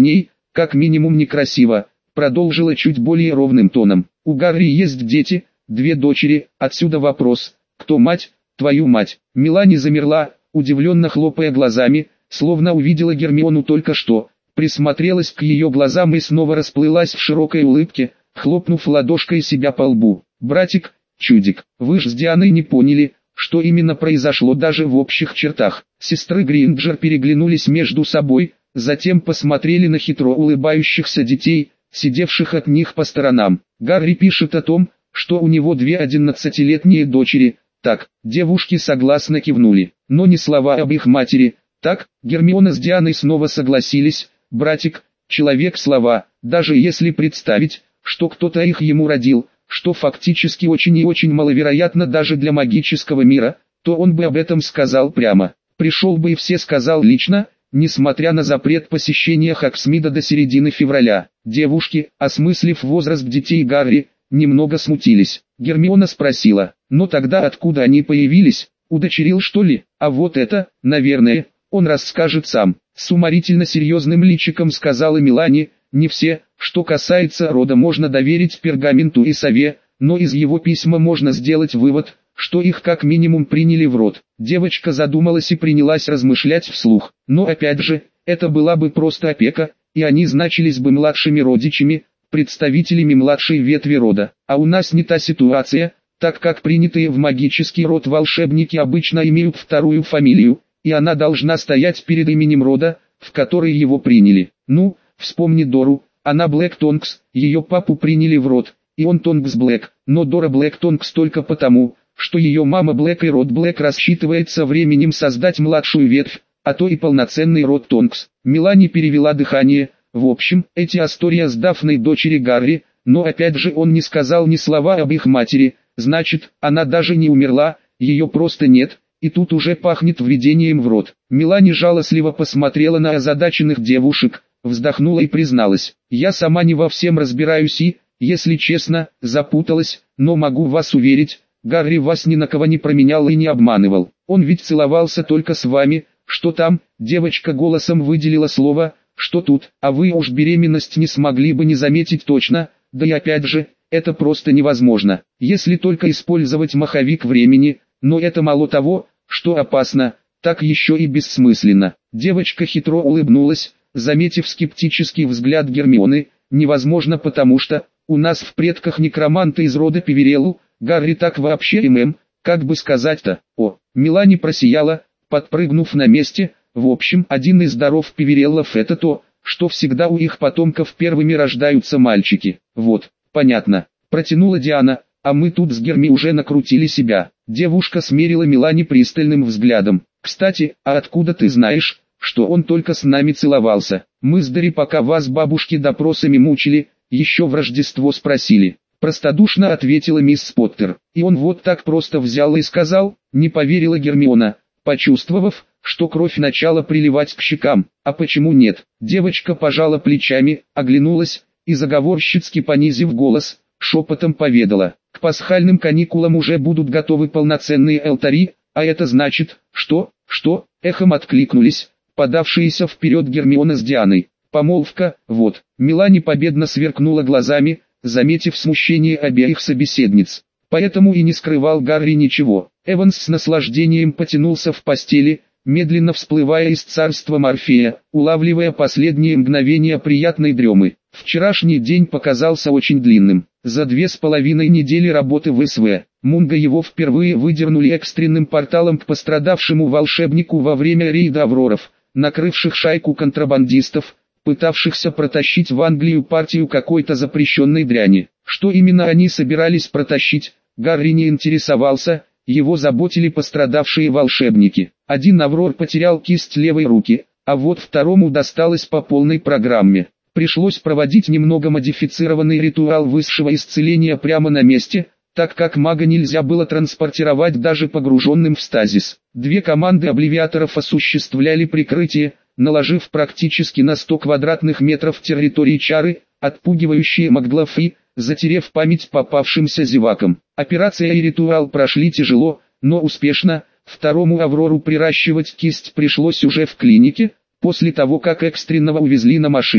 как минимум некрасиво, продолжила чуть более ровным тоном. У Гарри есть дети, 2 дочери, отсюда вопрос, кто мать, твою мать. Мелани замерла, удивленно хлопая глазами, словно увидела Гермиону только что, присмотрелась к ее глазам и снова расплылась в широкой улыбке, хлопнув ладошкой себя по лбу. «Братик, чудик, вы ж с Дианой не поняли, что именно произошло даже в общих чертах». Сестры Гринджер переглянулись между собой, затем посмотрели на хитро улыбающихся детей, сидевших от них по сторонам. Гарри пишет о том, что у него 2 11-летние дочери. Так, девушки согласно кивнули, но ни слова об их матери. Так, Гермиона с Дианой снова согласились. Братик, человек слова, даже если представить, что кто-то их ему родил, что фактически очень и очень маловероятно даже для магического мира, то он бы об этом сказал прямо. Пришел бы и все сказал лично, несмотря на запрет посещения Хогсмида до середины февраля. Девушки, осмыслив возраст детей Гарри, немного смутились. Гермиона спросила, но тогда откуда они появились, удочерил что ли? А вот это, наверное, он расскажет сам. С уморительно серьезным личиком сказала Мелани, не все, что касается рода, можно доверить пергаменту и сове, но из его письма можно сделать вывод, что их как минимум приняли в род. Девочка задумалась и принялась размышлять вслух. Но опять же, это была бы просто опека, и они значились бы младшими родичами, представителями младшей ветви рода. А у нас не та ситуация, так как принятые в магический род волшебники обычно имеют 2-ю фамилию, и она должна стоять перед именем рода, в который его приняли. Ну, вспомни Дору, она Блэк Тонкс, ее папу приняли в род, и он Тонкс Блэк, но Дора Блэк Тонкс только потому, что ее мама Блэк и род Блэк рассчитывает со временем создать младшую ветвь, а то и полноценный род Тонкс. Мелани перевела дыхание. В общем, эти Астория с Дафной дочери Гарри, но опять же он не сказал ни слова об их матери, значит, она даже не умерла, ее просто нет, и тут уже пахнет введением в род. Мелани жалостливо посмотрела на озадаченных девушек, вздохнула и призналась, я сама не во всем разбираюсь и, если честно, запуталась, но могу вас уверить, Гарри вас ни на кого не променял и не обманывал. Он ведь целовался только с вами. Что там? Девочка голосом выделила слово, что тут, а вы уж беременность не смогли бы не заметить точно, да и опять же, это просто невозможно, если только использовать маховик времени, но это мало того, что опасно, так еще и бессмысленно. Девочка хитро улыбнулась, заметив скептический взгляд Гермионы, невозможно потому что, у нас в предках некроманты из рода Певереллу, Гарри так вообще как бы сказать-то, о, Мелани просияла, подпрыгнув на месте. В общем, один из даров Певереллов это то, что всегда у их потомков первыми рождаются мальчики. Вот, понятно, протянула Диана, а мы тут с Герми уже накрутили себя. Девушка смерила Мелани пристальным взглядом. Кстати, а откуда ты знаешь, что он только с нами целовался? Мы с Дори пока вас бабушки допросами мучили, еще в Рождество спросили. Простодушно ответила мисс Поттер. И он вот так просто взял и сказал, не поверила Гермиона, почувствовав, что кровь начала приливать к щекам. А почему нет? Девочка пожала плечами, оглянулась, и заговорщицки понизив голос, шепотом поведала. К пасхальным каникулам уже будут готовы полноценные алтари, а это значит, что, эхом откликнулись, подавшиеся вперед Гермиона с Дианой. Помолвка, вот. Мелани победно сверкнула глазами, заметив смущение обеих собеседниц. Поэтому и не скрывал Гарри ничего. Эванс с наслаждением потянулся в постели, медленно всплывая из царства Морфея, улавливая последние мгновения приятной дремы. Вчерашний день показался очень длинным. За 2,5 недели работы в СВ, Мунга его впервые выдернули экстренным порталом к пострадавшему волшебнику во время рейда Авроров, накрывших шайку контрабандистов, пытавшихся протащить в Англию партию какой-то запрещенной дряни. Что именно они собирались протащить, Гарри не интересовался, его заботили пострадавшие волшебники. Один Аврор потерял кисть левой руки, а вот второму досталось по полной программе. Пришлось проводить немного модифицированный ритуал высшего исцеления прямо на месте, так как мага нельзя было транспортировать даже погруженным в стазис. 2 команды обливиаторов осуществляли прикрытие, наложив практически на 100 квадратных метров территории чары, отпугивающие маглов и, затерев память попавшимся зевакам. Операция и ритуал прошли тяжело, но успешно. Второму Аврору приращивать кисть пришлось уже в клинике, после того как экстренного увезли на машине.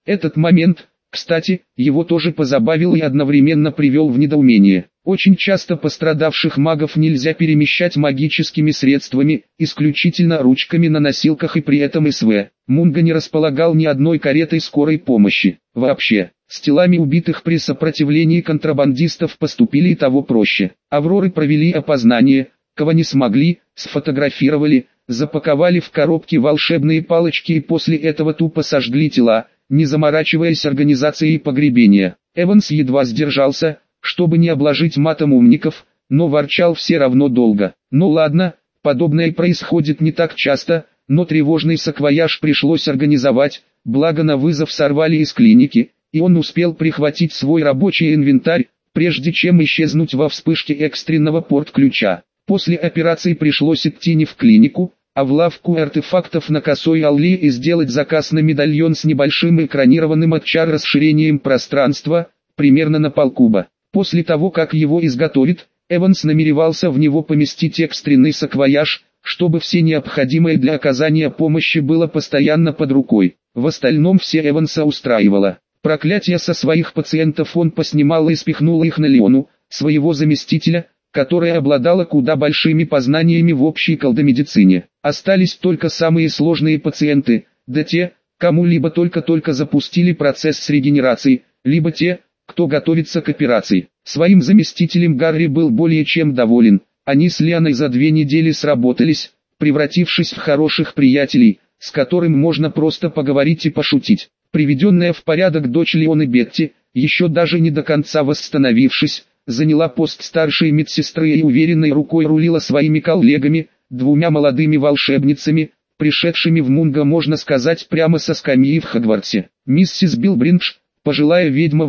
Этот момент, кстати, его тоже позабавил и одновременно привел в недоумение. Очень часто пострадавших магов нельзя перемещать магическими средствами, исключительно ручками на носилках, и при этом СВ Мунга не располагал ни одной каретой скорой помощи. Вообще, с телами убитых при сопротивлении контрабандистов поступили и того проще. Авроры провели опознание, кого не смогли, сфотографировали, запаковали в коробки волшебные палочки и после этого тупо сожгли тела, не заморачиваясь организацией погребения. Эванс едва сдержался, чтобы не обложить матом умников, но ворчал все равно долго. Ну ладно, подобное происходит не так часто, но тревожный саквояж пришлось организовать, благо на вызов сорвали из клиники, и он успел прихватить свой рабочий инвентарь, прежде чем исчезнуть во вспышке экстренного порт-ключа. После операции пришлось идти не в клинику, а в лавку артефактов на Косой Аллее и сделать заказ на медальон с небольшим экранированным от чар расширением пространства, примерно на полкуба. После того, как его изготовит, Эванс намеревался в него поместить экстренный саквояж, чтобы все необходимое для оказания помощи было постоянно под рукой. В остальном все Эванса устраивало. Проклятия со своих пациентов он поснимал и спихнул их на Леону, своего заместителя, которая обладала куда большими познаниями в общей колдомедицине. Остались только самые сложные пациенты, да те, кому либо только-только запустили процесс с регенерацией, либо те, кто готовится к операции. Своим заместителем Гарри был более чем доволен. Они с Лианой за 2 недели сработались, превратившись в хороших приятелей, с которым можно просто поговорить и пошутить. Приведенная в порядок дочь Леоны Бетти, еще даже не до конца восстановившись, заняла пост старшей медсестры и уверенной рукой рулила своими коллегами, 2 молодыми волшебницами, пришедшими в Мунго, можно сказать, прямо со скамьи в Хогвартсе. Миссис Билбриндж, пожилая ведьма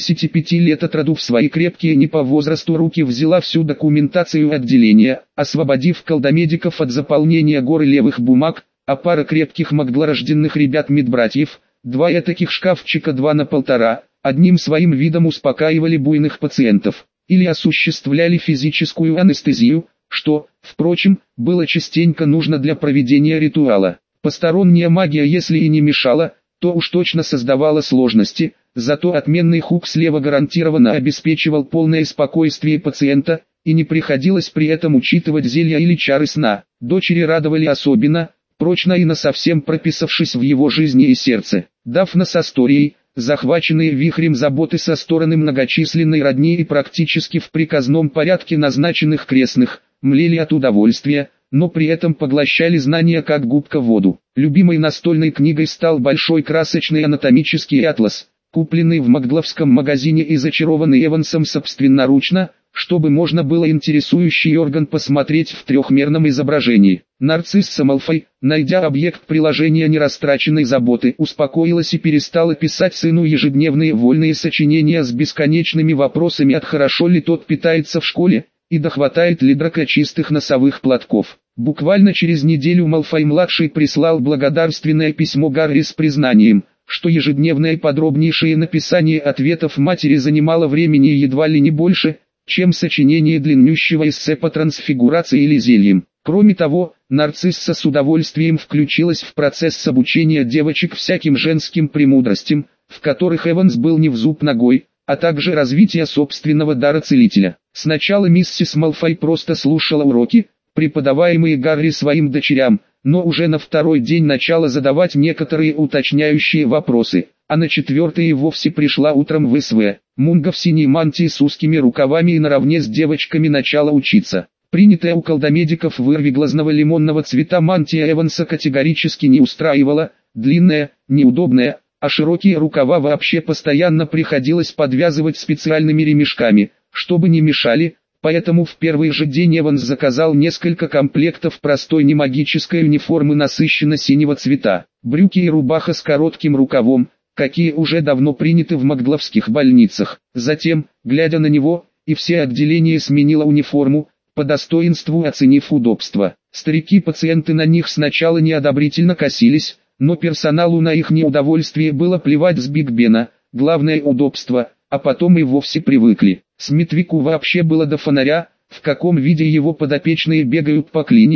85 лет от роду, в свои крепкие не по возрасту руки взяла всю документацию отделения, освободив колдомедиков от заполнения горы левых бумаг, а пара крепких магдлорожденных ребят-медбратьев, 2 этаких шкафчика 2 на 1,5, одним своим видом успокаивали буйных пациентов, или осуществляли физическую анестезию, что, впрочем, было частенько нужно для проведения ритуала. Посторонняя магия, если и не мешала, то уж точно создавала сложности, зато отменный хук слева гарантированно обеспечивал полное спокойствие пациента, и не приходилось при этом учитывать зелья или чары сна. Дочери радовали особенно, прочно и насовсем прописавшись в его жизни и сердце. Дафна с Асторией, захваченные вихрем заботы со стороны многочисленной родни и практически в приказном порядке назначенных крестных, млели от удовольствия, но при этом поглощали знания как губка воду. Любимой настольной книгой стал большой красочный анатомический атлас, купленный в Магдловском магазине и зачарованный Эвансом собственноручно, чтобы можно было интересующий орган посмотреть в трехмерном изображении. Нарцисса Малфой, найдя объект приложения нерастраченной заботы, успокоилась и перестала писать сыну ежедневные вольные сочинения с бесконечными вопросами от «хорошо ли тот питается в школе?» и «дохватает ли драка чистых носовых платков?». Буквально через неделю Малфой-младший прислал благодарственное письмо Гарри с признанием, что ежедневное подробнейшее написание ответов матери занимало времени едва ли не больше, чем сочинение длиннющего эссе по трансфигурации или зельям. Кроме того, Нарцисса с удовольствием включилась в процесс обучения девочек всяким женским премудростям, в которых Эванс был не в зуб ногой, а также развития собственного дара целителя. Сначала миссис Малфой просто слушала уроки, преподаваемые Гарри своим дочерям, но уже на 2-й день начала задавать некоторые уточняющие вопросы, а на 4-й и вовсе пришла утром в СВ. Мунго в синей мантии с узкими рукавами и наравне с девочками начала учиться. Принятая у колдомедиков вырвиглазного лимонного цвета мантия Эванса категорически не устраивала, длинная, неудобная, а широкие рукава вообще постоянно приходилось подвязывать специальными ремешками, чтобы не мешали, поэтому в первый же день Эванс заказал несколько комплектов простой немагической униформы насыщенно-синего цвета, брюки и рубаха с коротким рукавом, какие уже давно приняты в магдловских больницах. Затем, глядя на него, и все отделения сменила униформу, по достоинству оценив удобство. Старики-пациенты на них сначала неодобрительно косились, но персоналу на их неудовольствие было плевать с Биг Бена, главное удобство, а потом и вовсе привыкли. Смитвику вообще было до фонаря, в каком виде его подопечные бегают по клинике,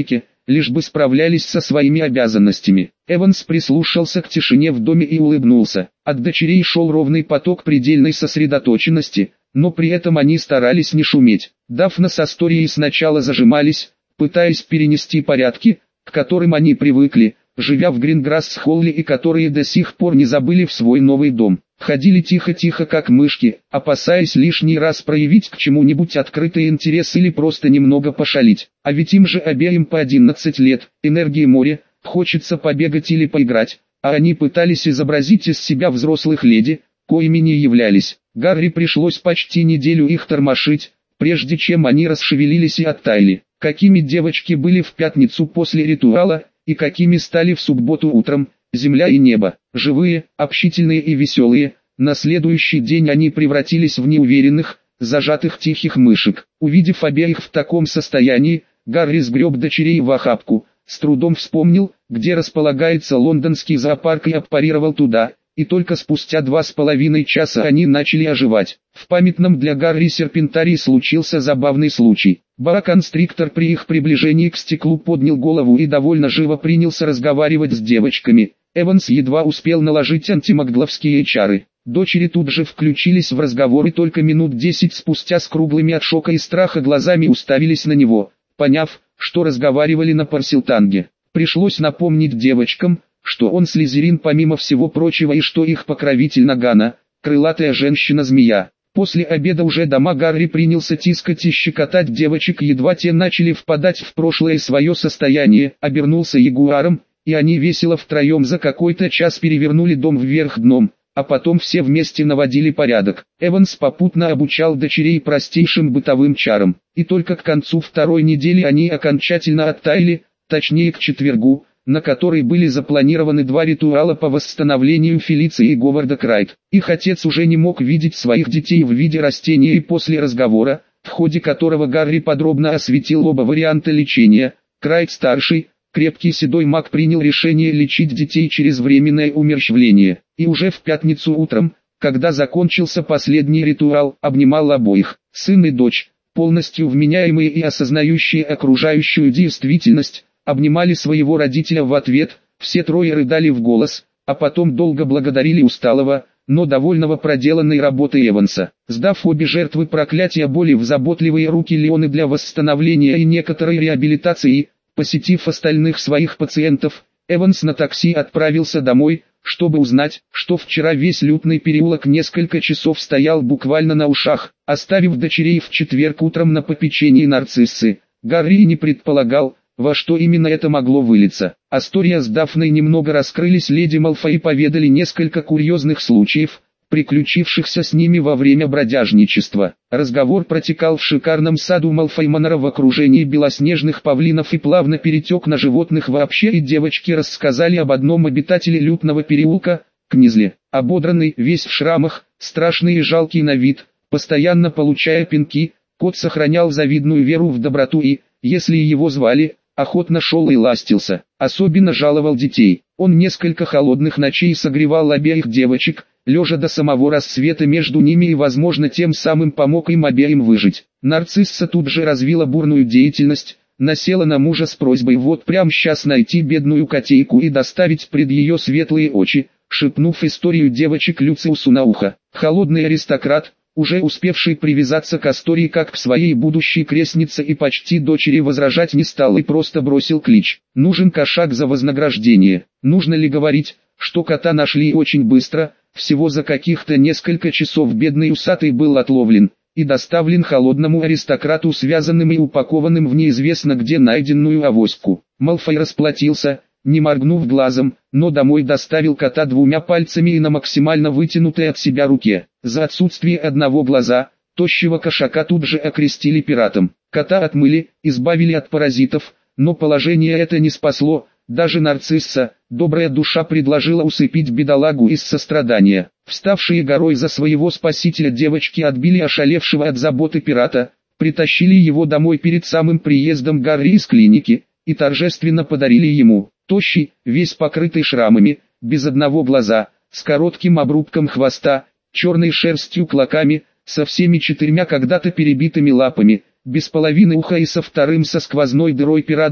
лишь бы справлялись со своими обязанностями. Эванс прислушался к тишине в доме и улыбнулся. От дочерей шел ровный поток предельной сосредоточенности, но при этом они старались не шуметь. Дафна с Асторией сначала зажимались, пытаясь перенести порядки, к которым они привыкли, живя в Гринграсс-Холле и которые до сих пор не забыли в свой новый дом. Ходили тихо-тихо как мышки, опасаясь лишний раз проявить к чему-нибудь открытый интерес или просто немного пошалить. А ведь им же обеим по 11 лет, энергии море, хочется побегать или поиграть, а они пытались изобразить из себя взрослых леди, коими не являлись. Гарри пришлось почти неделю их тормошить, прежде чем они расшевелились и оттаяли. Какими девочки были в пятницу после ритуала, и какими стали в субботу утром, земля и небо, живые, общительные и веселые. На следующий день они превратились в неуверенных, зажатых тихих мышек. Увидев обеих в таком состоянии, Гарри сгреб дочерей в охапку, с трудом вспомнил, где располагается лондонский зоопарк, и аппарировал туда, и только спустя 2,5 часа они начали оживать. В памятном для Гарри серпентарии случился забавный случай. Боа-констриктор при их приближении к стеклу поднял голову и довольно живо принялся разговаривать с девочками. Эванс едва успел наложить антимагдловские чары. Дочери тут же включились в разговор и только минут 10 спустя с круглыми от шока и страха глазами уставились на него, поняв, что разговаривали на парсилтанге. Пришлось напомнить девочкам, что он слизерин помимо всего прочего и что их покровитель Нагана, крылатая женщина-змея. После обеда уже дома Гарри принялся тискать и щекотать девочек, едва те начали впадать в прошлое свое состояние, обернулся ягуаром, и они весело втроем за какой-то час перевернули дом вверх дном, а потом все вместе наводили порядок. Эванс попутно обучал дочерей простейшим бытовым чарам, и только к концу второй недели они окончательно оттаяли, точнее к четвергу, на который были запланированы 2 ритуала по восстановлению Фелиции и Говарда Крайт. Их отец уже не мог видеть своих детей в виде растения, и после разговора, в ходе которого Гарри подробно осветил оба варианта лечения, Крайт-старший, крепкий седой маг, принял решение лечить детей через временное умерщвление. И уже в пятницу утром, когда закончился последний ритуал, обнимал обоих, сын и дочь, полностью вменяемые и осознающие окружающую действительность, обнимали своего родителя в ответ. Все трое рыдали в голос, а потом долго благодарили усталого, но довольного проделанной работой Эванса. Сдав обе жертвы проклятия боли в заботливые руки Леоны для восстановления и некоторой реабилитации, посетив остальных своих пациентов, Эванс на такси отправился домой, чтобы узнать, что вчера весь Лютный переулок несколько часов стоял буквально на ушах. Оставив дочерей в четверг утром на попечении Нарциссы, Гарри не предполагал, во что именно это могло вылиться. Астория с Дафной немного раскрылись леди Малфой и поведали несколько курьезных случаев, приключившихся с ними во время бродяжничества. Разговор протекал в шикарном саду Малфой Манора в окружении белоснежных павлинов и плавно перетек на животных вообще, и девочки рассказали об одном обитателе Лютного переулка, Книзле, ободранный, весь в шрамах, страшный и жалкий на вид, постоянно получая пинки. Кот сохранял завидную веру в доброту и, если его звали, охотно шел и ластился. Особенно жаловал детей. Он несколько холодных ночей согревал обеих девочек, лежа до самого рассвета между ними, и, возможно, тем самым помог им обеим выжить. Нарцисса тут же развила бурную деятельность, насела на мужа с просьбой вот прям сейчас найти бедную котейку и доставить пред ее светлые очи, шепнув историю девочек Люциусу на ухо. Холодный аристократ, уже успевший привязаться к Астории как к своей будущей крестнице и почти дочери, возражать не стал и просто бросил клич: «Нужен кошак за вознаграждение». Нужно ли говорить, что кота нашли очень быстро, всего за каких-то несколько часов бедный усатый был отловлен и доставлен холодному аристократу, связанным и упакованным в неизвестно где найденную авоську. Малфой расплатился, не моргнув глазом, но домой доставил кота 2 пальцами и на максимально вытянутой от себя руке. За отсутствие одного глаза, тощего кошака тут же окрестили пиратом. Кота отмыли, избавили от паразитов, но положение это не спасло. Даже Нарцисса, добрая душа, предложила усыпить бедолагу из сострадания. Вставшие горой за своего спасителя девочки отбили ошалевшего от заботы пирата, притащили его домой перед самым приездом Гарри из клиники и торжественно подарили ему. Тощий, весь покрытый шрамами, без одного глаза, с коротким обрубком хвоста, черной шерстью клоками, со всеми 4 когда-то перебитыми лапами, без половины уха и со вторым со сквозной дырой пират был,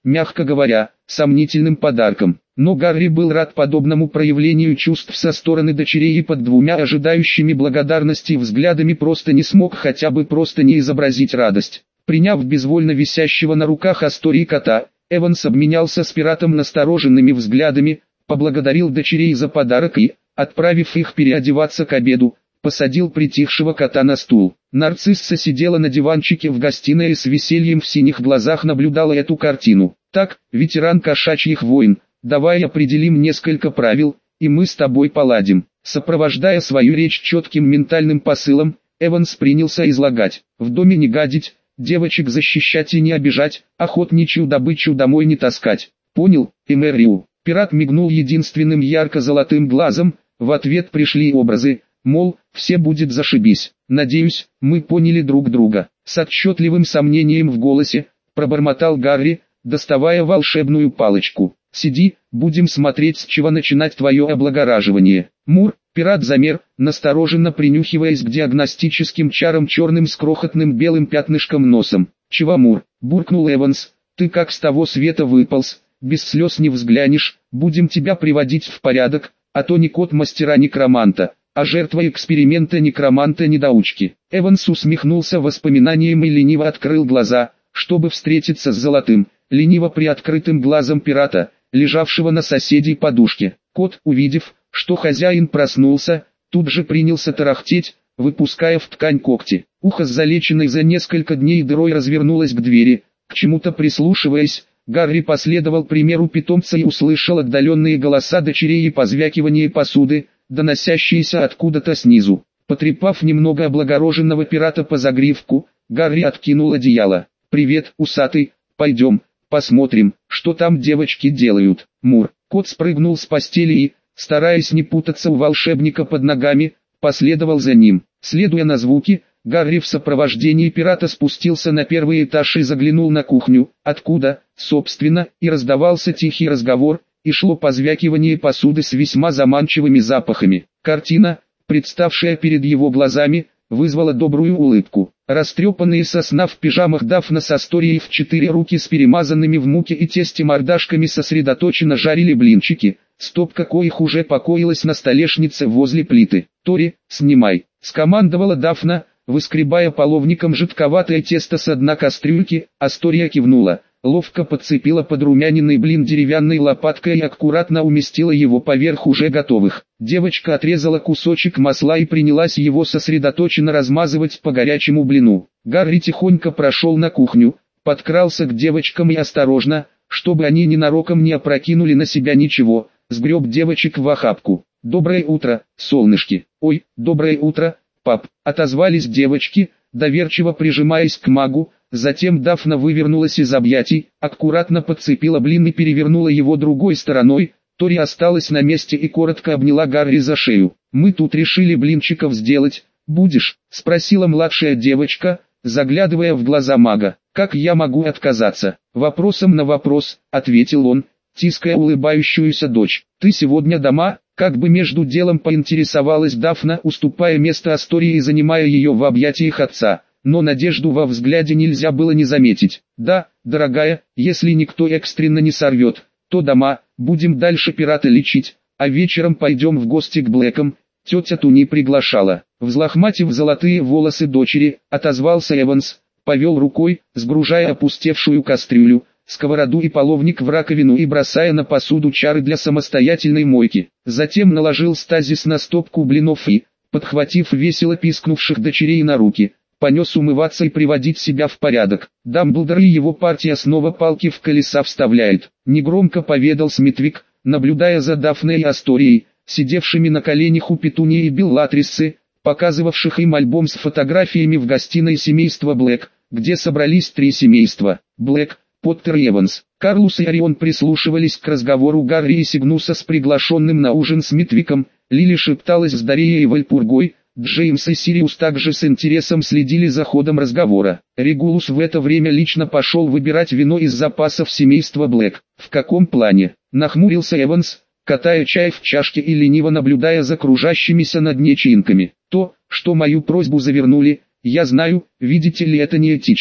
мягко говоря, сомнительным подарком. Но Гарри был рад подобному проявлению чувств со стороны дочерей и под двумя ожидающими благодарности взглядами просто не смог хотя бы просто не изобразить радость. Приняв безвольно висящего на руках Астории кота, Эванс обменялся с пиратом настороженными взглядами, поблагодарил дочерей за подарок и, отправив их переодеваться к обеду, посадил притихшего кота на стул. Нарцисса сидела на диванчике в гостиной и с весельем в синих глазах наблюдала эту картину. «Так, ветеран кошачьих войн, давай определим несколько правил, и мы с тобой поладим». Сопровождая свою речь четким ментальным посылом, Эванс принялся излагать: в доме не гадить, девочек защищать и не обижать, охотничью добычу домой не таскать. Понял, Эмэриу? Пират мигнул единственным ярко-золотым глазом, в ответ пришли образы, мол, все будет зашибись. Надеюсь, мы поняли друг друга. С отчетливым сомнением в голосе, пробормотал Гарри, доставая волшебную палочку. Сиди, будем смотреть, с чего начинать твое облагораживание. Мур, пират замер, настороженно принюхиваясь к диагностическим чарам черным с крохотным белым пятнышком носом. Чего, Мур? Буркнул Эванс, ты как с того света выполз, без слез не взглянешь, будем тебя приводить в порядок, а то не кот мастера-некроманта, а жертва эксперимента некроманта-недоучки. Эванс усмехнулся воспоминанием и лениво открыл глаза, чтобы встретиться с золотым, лениво приоткрытым глазом пирата, лежавшего на соседней подушке. Кот, увидев, что хозяин проснулся, тут же принялся тарахтеть, выпуская в ткань когти. Ухо с залеченной за несколько дней дырой развернулось к двери, к чему-то прислушиваясь. Гарри последовал примеру питомца и услышал отдаленные голоса дочерей и позвякивание посуды, доносящиеся откуда-то снизу. Потрепав немного облагороженного пирата по загривку, Гарри откинул одеяло. «Привет, усатый, пойдем, посмотрим, что там девочки делают». Мур. Кот спрыгнул с постели и, стараясь не путаться у волшебника под ногами, последовал за ним. Следуя на звуки, Гарри в сопровождении пирата спустился на первый этаж и заглянул на кухню, откуда, собственно, и раздавался тихий разговор, и шло позвякивание посуды с весьма заманчивыми запахами. Картина, представшая перед его глазами, вызвала добрую улыбку. Растрепанные со сна в пижамах Дафна с Асторией в 4 руки с перемазанными в муке и тесте мордашками сосредоточенно жарили блинчики, стопка коих уже покоилась на столешнице возле плиты. «Тори, снимай», — скомандовала Дафна, выскребая половником жидковатое тесто с дна кастрюльки. Астория кивнула, ловко подцепила подрумяненный блин деревянной лопаткой и аккуратно уместила его поверх уже готовых. Девочка отрезала кусочек масла и принялась его сосредоточенно размазывать по горячему блину. Гарри тихонько прошел на кухню, подкрался к девочкам и осторожно, чтобы они ненароком не опрокинули на себя ничего, сгреб девочек в охапку. «Доброе утро, солнышки!» «Ой, доброе утро, пап!» — отозвались девочки, доверчиво прижимаясь к магу. Затем Дафна вывернулась из объятий, аккуратно подцепила блин и перевернула его другой стороной. Тори осталась на месте и коротко обняла Гарри за шею. «Мы тут решили блинчиков сделать, будешь?» — спросила младшая девочка, заглядывая в глаза мага. «Как я могу отказаться?» «Вопросом на вопрос», — ответил он, тиская улыбающуюся дочь. «Ты сегодня дома?» Как бы между делом поинтересовалась Дафна, уступая место Астории и занимая ее в объятиях отца. Но надежду во взгляде нельзя было не заметить. «Да, дорогая, если никто экстренно не сорвет, то дома, будем дальше пирата лечить, а вечером пойдем в гости к Блэкам». Тетя Туни приглашала. Взлохматив золотые волосы дочери, отозвался Эванс, повел рукой, сгружая опустевшую кастрюлю, сковороду и половник в раковину и бросая на посуду чары для самостоятельной мойки. Затем наложил стазис на стопку блинов и, подхватив весело пискнувших дочерей на руки, понес умываться и приводить себя в порядок. Дамблдор и его партия снова палки в колеса вставляет. Негромко поведал Смитвик, наблюдая за Дафной и Асторией, сидевшими на коленях у Петунии и Беллатриссы, показывавших им альбом с фотографиями в гостиной семейства Блэк, где собрались 3 семейства: Блэк, Поттер и Эванс. Карлус и Орион прислушивались к разговору Гарри и Сигнуса с приглашенным на ужин Смитвиком. Лили шепталась с Дарьей и Вальпургой. Джеймс и Сириус также с интересом следили за ходом разговора. Регулус в это время лично пошел выбирать вино из запасов семейства Блэк. «В каком плане?» — нахмурился Эванс, катая чай в чашке и лениво наблюдая за кружащимися на дне чинками. «То, что мою просьбу завернули, я знаю, видите ли, это неэтично.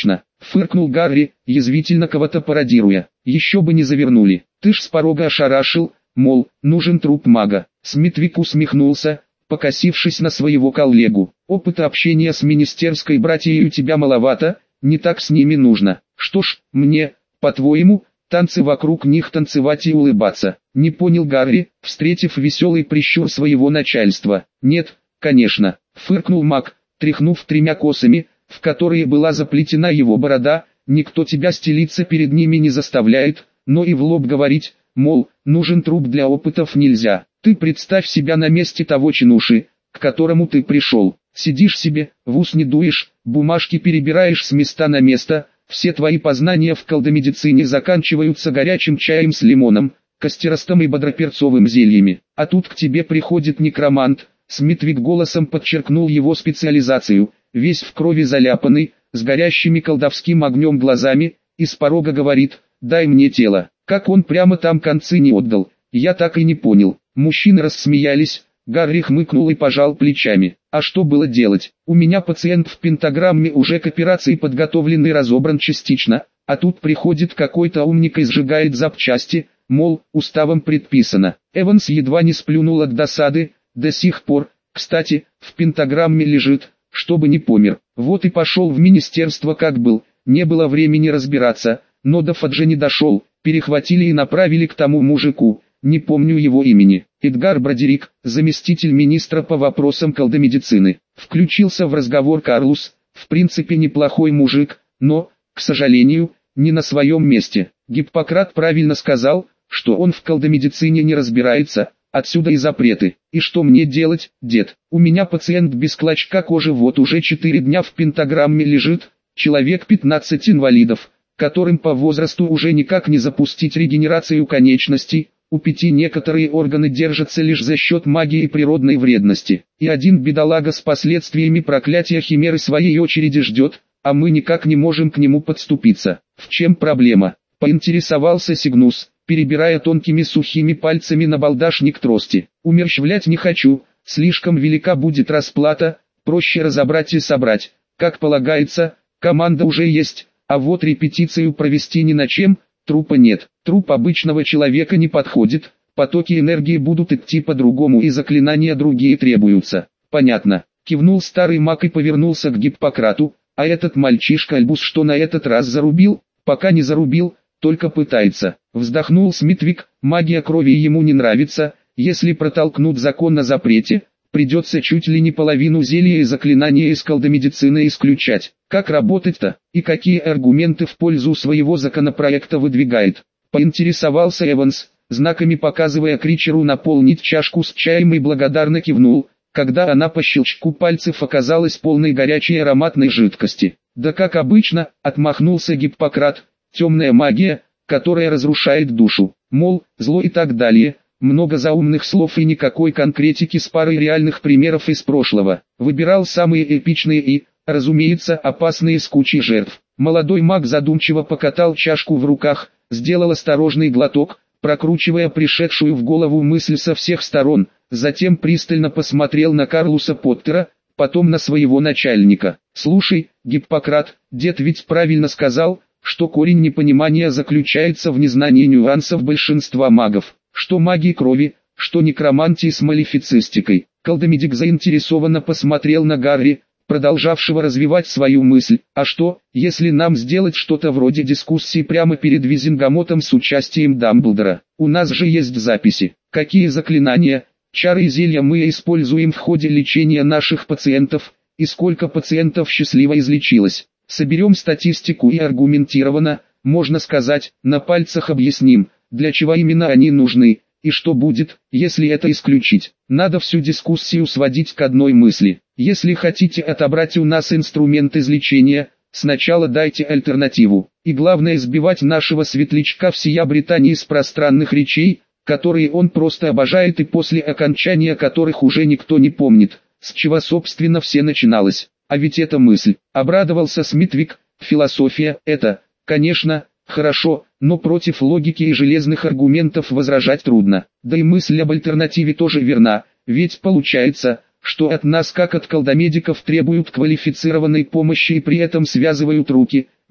фыркнул Гарри, язвительно кого-то пародируя. Еще бы не завернули. Ты ж с порога ошарашил, мол, нужен труп мага. Смитвик усмехнулся, покосившись на своего коллегу. Опыта общения с министерской братьей у тебя маловато, не так с ними нужно. Что ж, мне, по-твоему, танцы вокруг них танцевать и улыбаться? Не понял Гарри, встретив веселый прищур своего начальства. Нет, конечно, фыркнул маг, тряхнув 3 косами, в которые была заплетена его борода. Никто тебя стелиться перед ними не заставляет, но и в лоб говорить, мол, нужен труп для опытов нельзя. Ты представь себя на месте того чинуши, к которому ты пришел. Сидишь себе, в ус не дуешь, бумажки перебираешь с места на место, все твои познания в колдомедицине заканчиваются горячим чаем с лимоном, костеростом и бодроперцовым зельями. А тут к тебе приходит некромант, Смитвик голосом подчеркнул его специализацию, весь в крови заляпанный, с горящими колдовским огнем глазами, и с порога говорит: «Дай мне тело». Как он прямо там концы не отдал, я так и не понял. Мужчины рассмеялись, Гарри хмыкнул и пожал плечами. А что было делать? У меня пациент в пентаграмме уже к операции подготовлен и разобран частично, а тут приходит какой-то умник и сжигает запчасти, мол, уставом предписано. Эванс едва не сплюнул от досады, до сих пор, кстати, в пентаграмме лежит, чтобы не помер. Вот и пошел в министерство как был, не было времени разбираться, но до Фаджа не дошел, перехватили и направили к тому мужику, не помню его имени. Эдгар Бродерик, заместитель министра по вопросам колдомедицины. Включился в разговор Карлус, в принципе неплохой мужик, но, к сожалению, не на своем месте. Гиппократ правильно сказал, что он в колдомедицине не разбирается, отсюда и запреты. И что мне делать, дед? У меня пациент без клочка кожи вот уже 4 дня в пентаграмме лежит, человек 15 инвалидов, которым по возрасту уже никак не запустить регенерацию конечностей, у 5 некоторые органы держатся лишь за счет магии и природной вредности, и один бедолага с последствиями проклятия химеры своей очереди ждет, а мы никак не можем к нему подступиться. В чем проблема? Поинтересовался Сигнус, перебирая тонкими сухими пальцами набалдашник трости. Умерщвлять не хочу, слишком велика будет расплата, проще разобрать и собрать. Как полагается, команда уже есть, а вот репетицию провести ни на чем, трупа нет. Труп обычного человека не подходит, потоки энергии будут идти по-другому и заклинания другие требуются. Понятно. Кивнул старый маг и повернулся к Гиппократу. А этот мальчишка Альбус что на этот раз зарубил? Пока не зарубил, только пытается. Вздохнул Смитвик, магия крови ему не нравится, если протолкнут закон о запрете, придется чуть ли не половину зелья и заклинания из колдомедицины исключать. Как работать-то, и какие аргументы в пользу своего законопроекта выдвигает? Поинтересовался Эванс, знаками показывая Кричеру наполнить чашку с чаем и благодарно кивнул, когда она по щелчку пальцев оказалась полной горячей ароматной жидкости. Да как обычно, отмахнулся Гиппократ, темная магия, которая разрушает душу, мол, зло и так далее. Много заумных слов и никакой конкретики с парой реальных примеров из прошлого. Выбирал самые эпичные и, разумеется, опасные с кучей жертв. Молодой маг задумчиво покатал чашку в руках, сделал осторожный глоток, прокручивая пришедшую в голову мысль со всех сторон, затем пристально посмотрел на Карлуса Поттера, потом на своего начальника. «Слушай, Гиппократ, дед ведь правильно сказал, что корень непонимания заключается в незнании нюансов большинства магов, что магии крови, что некромантии с малефицистикой». Колдомедик заинтересованно посмотрел на Гарри, продолжавшего развивать свою мысль. А что, если нам сделать что-то вроде дискуссии прямо перед Визингамотом с участием Дамблдора? У нас же есть записи. Какие заклинания, чары и зелья мы используем в ходе лечения наших пациентов, и сколько пациентов счастливо излечилось. Соберем статистику и аргументированно, можно сказать, на пальцах объясним, для чего именно они нужны, и что будет, если это исключить. Надо всю дискуссию сводить к одной мысли. Если хотите отобрать у нас инструмент излечения, сначала дайте альтернативу. И главное, сбивать нашего светлячка всея Британии с пространных речей, которые он просто обожает и после окончания которых уже никто не помнит, с чего собственно все начиналось. А ведь это мысль. Обрадовался Смитвик. Философия – это, конечно, хорошо, но против логики и железных аргументов возражать трудно. Да и мысль об альтернативе тоже верна, ведь получается, что от нас как от колдомедиков требуют квалифицированной помощи и при этом связывают руки.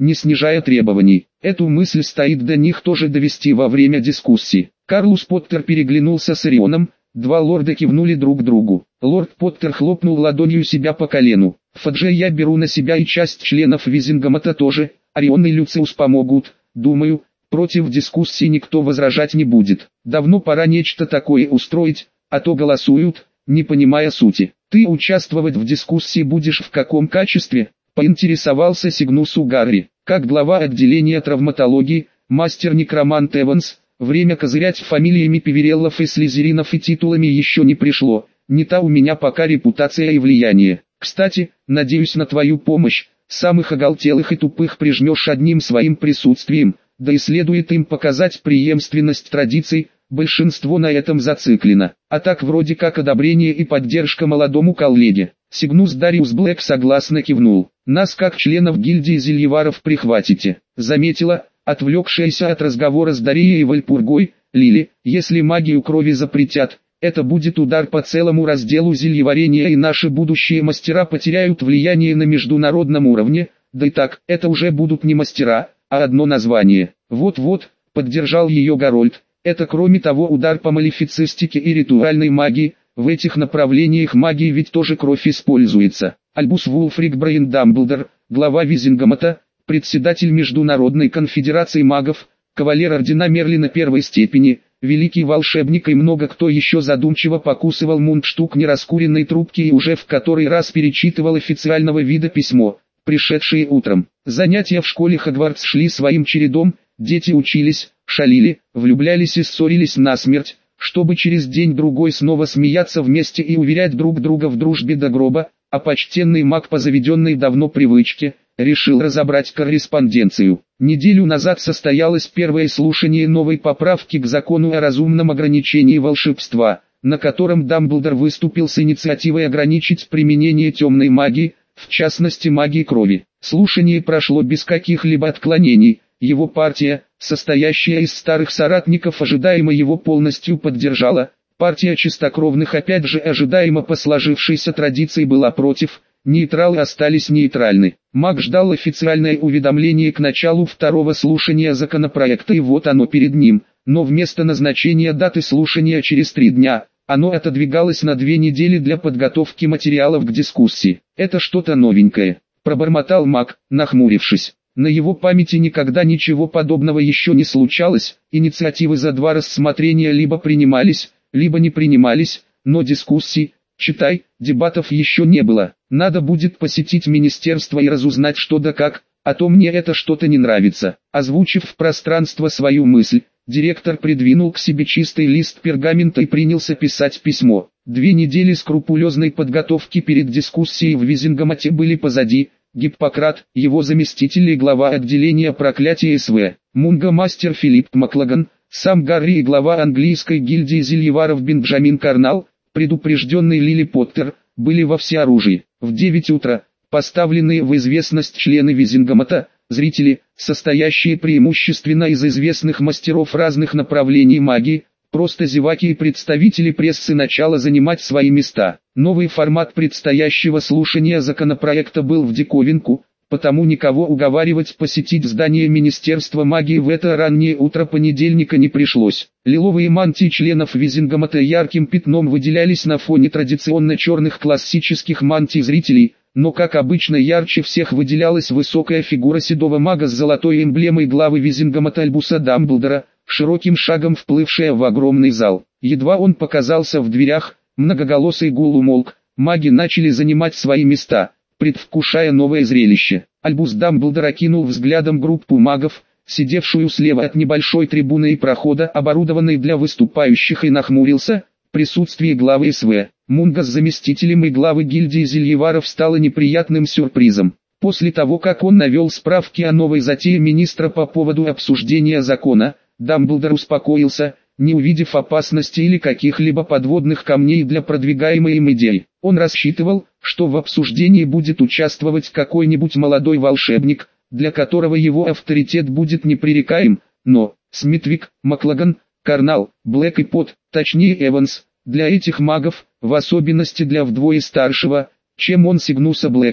не снижая требований. Эту мысль стоит до них тоже довести во время дискуссии. Карлус Поттер переглянулся с Орионом, два лорда кивнули друг другу. Лорд Поттер хлопнул ладонью себя по колену. Фадже я беру на себя и часть членов Визингамата тоже, Орион и Люциус помогут, думаю, против дискуссии никто возражать не будет. Давно пора нечто такое устроить, а то голосуют, не понимая сути. Ты участвовать в дискуссии будешь в каком качестве? Поинтересовался Сигнусу Гарри. Как глава отделения травматологии, мастер-некромант Эванс, время козырять фамилиями Пивереллов и Слизеринов и титулами еще не пришло, не та у меня пока репутация и влияние. Кстати, надеюсь на твою помощь, самых оголтелых и тупых прижмешь одним своим присутствием, да и следует им показать преемственность традиций, большинство на этом зациклено, а так вроде как одобрение и поддержка молодому коллеге. Сигнус Дариус Блэк согласно кивнул. Нас как членов гильдии зельеваров прихватите, заметила, отвлекшаяся от разговора с Дарией и Вальпургой, Лили, если магию крови запретят, это будет удар по целому разделу зельеварения и наши будущие мастера потеряют влияние на международном уровне, да и так, это уже будут не мастера, а одно название. Вот-вот, поддержал ее Гарольд, это кроме того удар по малефицистике и ритуальной магии, в этих направлениях магии ведь тоже кровь используется. Альбус Вулфрик Брейн Дамблдор, глава Визингамата, председатель Международной конфедерации магов, кавалер ордена Мерлина первой степени, великий волшебник и много кто еще задумчиво покусывал мундштук нераскуренной трубки и уже в который раз перечитывал официального вида письмо, пришедшее утром. Занятия в школе Хогвартс шли своим чередом, дети учились, шалили, влюблялись и ссорились насмерть, чтобы через день-другой снова смеяться вместе и уверять друг друга в дружбе до гроба, а почтенный маг по заведенной давно привычке, решил разобрать корреспонденцию. Неделю назад состоялось первое слушание новой поправки к закону о разумном ограничении волшебства, на котором Дамблдор выступил с инициативой ограничить применение темной магии, в частности магии крови. Слушание прошло без каких-либо отклонений, его партия, состоящая из старых соратников, ожидаемо его полностью поддержала, партия чистокровных опять же ожидаемо по сложившейся традиции была против, нейтралы остались нейтральны. Маг ждал официальное уведомление к началу второго слушания законопроекта и вот оно перед ним, но вместо назначения даты слушания через 3 дня, оно отодвигалось на 2 недели для подготовки материалов к дискуссии. Это что-то новенькое, пробормотал маг, нахмурившись. На его памяти никогда ничего подобного еще не случалось, инициативы за 2 рассмотрения либо принимались, либо не принимались, но дискуссий, читай, дебатов еще не было. Надо будет посетить министерство и разузнать что да как, а то мне это что-то не нравится. Озвучив в пространство свою мысль, директор придвинул к себе чистый лист пергамента и принялся писать письмо. 2 недели скрупулезной подготовки перед дискуссией в Визингамате были позади. Гиппократ, его заместитель и глава отделения проклятия СВ, Мунго-мастер Филипп Маклаган, сам Гарри и глава английской гильдии зельеваров Бенджамин Карнал, предупрежденный Лили Поттер, были во всеоружии. В 9 утра, поставленные в известность члены Визингамата, зрители, состоящие преимущественно из известных мастеров разных направлений магии, просто зеваки и представители прессы начало занимать свои места. Новый формат предстоящего слушания законопроекта был в диковинку, потому никого уговаривать посетить здание Министерства магии в это раннее утро понедельника не пришлось. Лиловые мантии членов Визингамата ярким пятном выделялись на фоне традиционно черных классических мантий зрителей, но как обычно ярче всех выделялась высокая фигура седого мага с золотой эмблемой главы Визингамата Альбуса Дамблдора, широким шагом вплывшая в огромный зал. Едва он показался в дверях, многоголосый гул умолк, маги начали занимать свои места, предвкушая новое зрелище. Альбус Дамблдор окинул взглядом группу магов, сидевшую слева от небольшой трибуны и прохода, оборудованной для выступающих, и нахмурился. Присутствие главы СВ, Мунга с заместителем и главы гильдии зельеваров стало неприятным сюрпризом. После того, как он навел справки о новой затее министра по поводу обсуждения закона, Дамблдор успокоился, не увидев опасности или каких-либо подводных камней для продвигаемой им идеи. Он рассчитывал, что в обсуждении будет участвовать какой-нибудь молодой волшебник, для которого его авторитет будет непререкаем, но Смитвик, Маклаган, Карнал, Блэк и Пот, точнее Эванс, для этих магов, в особенности для вдвое старшего, чем он Сигнуса Блэка,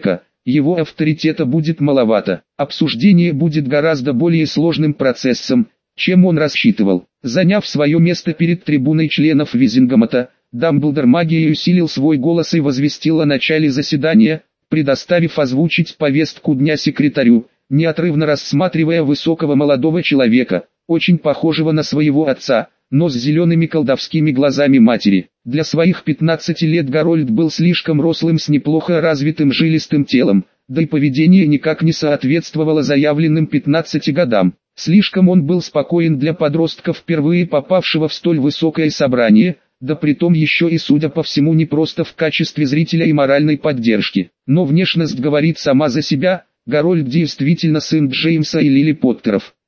его авторитета будет маловато. Обсуждение будет гораздо более сложным процессом, чем он рассчитывал. Заняв свое место перед трибуной членов Визингамата, Дамблдор магией усилил свой голос и возвестил о начале заседания, предоставив озвучить повестку дня секретарю, неотрывно рассматривая высокого молодого человека, очень похожего на своего отца, но с зелеными колдовскими глазами матери. Для своих 15 лет Гарольд был слишком рослым с неплохо развитым жилистым телом, да и поведение никак не соответствовало заявленным 15 годам. Слишком он был спокоен для подростка, впервые попавшего в столь высокое собрание, да притом еще и, судя по всему, не просто в качестве зрителя и моральной поддержки. Но внешность говорит сама за себя. Гарольд действительно сын Джеймса и Лили Поттеров.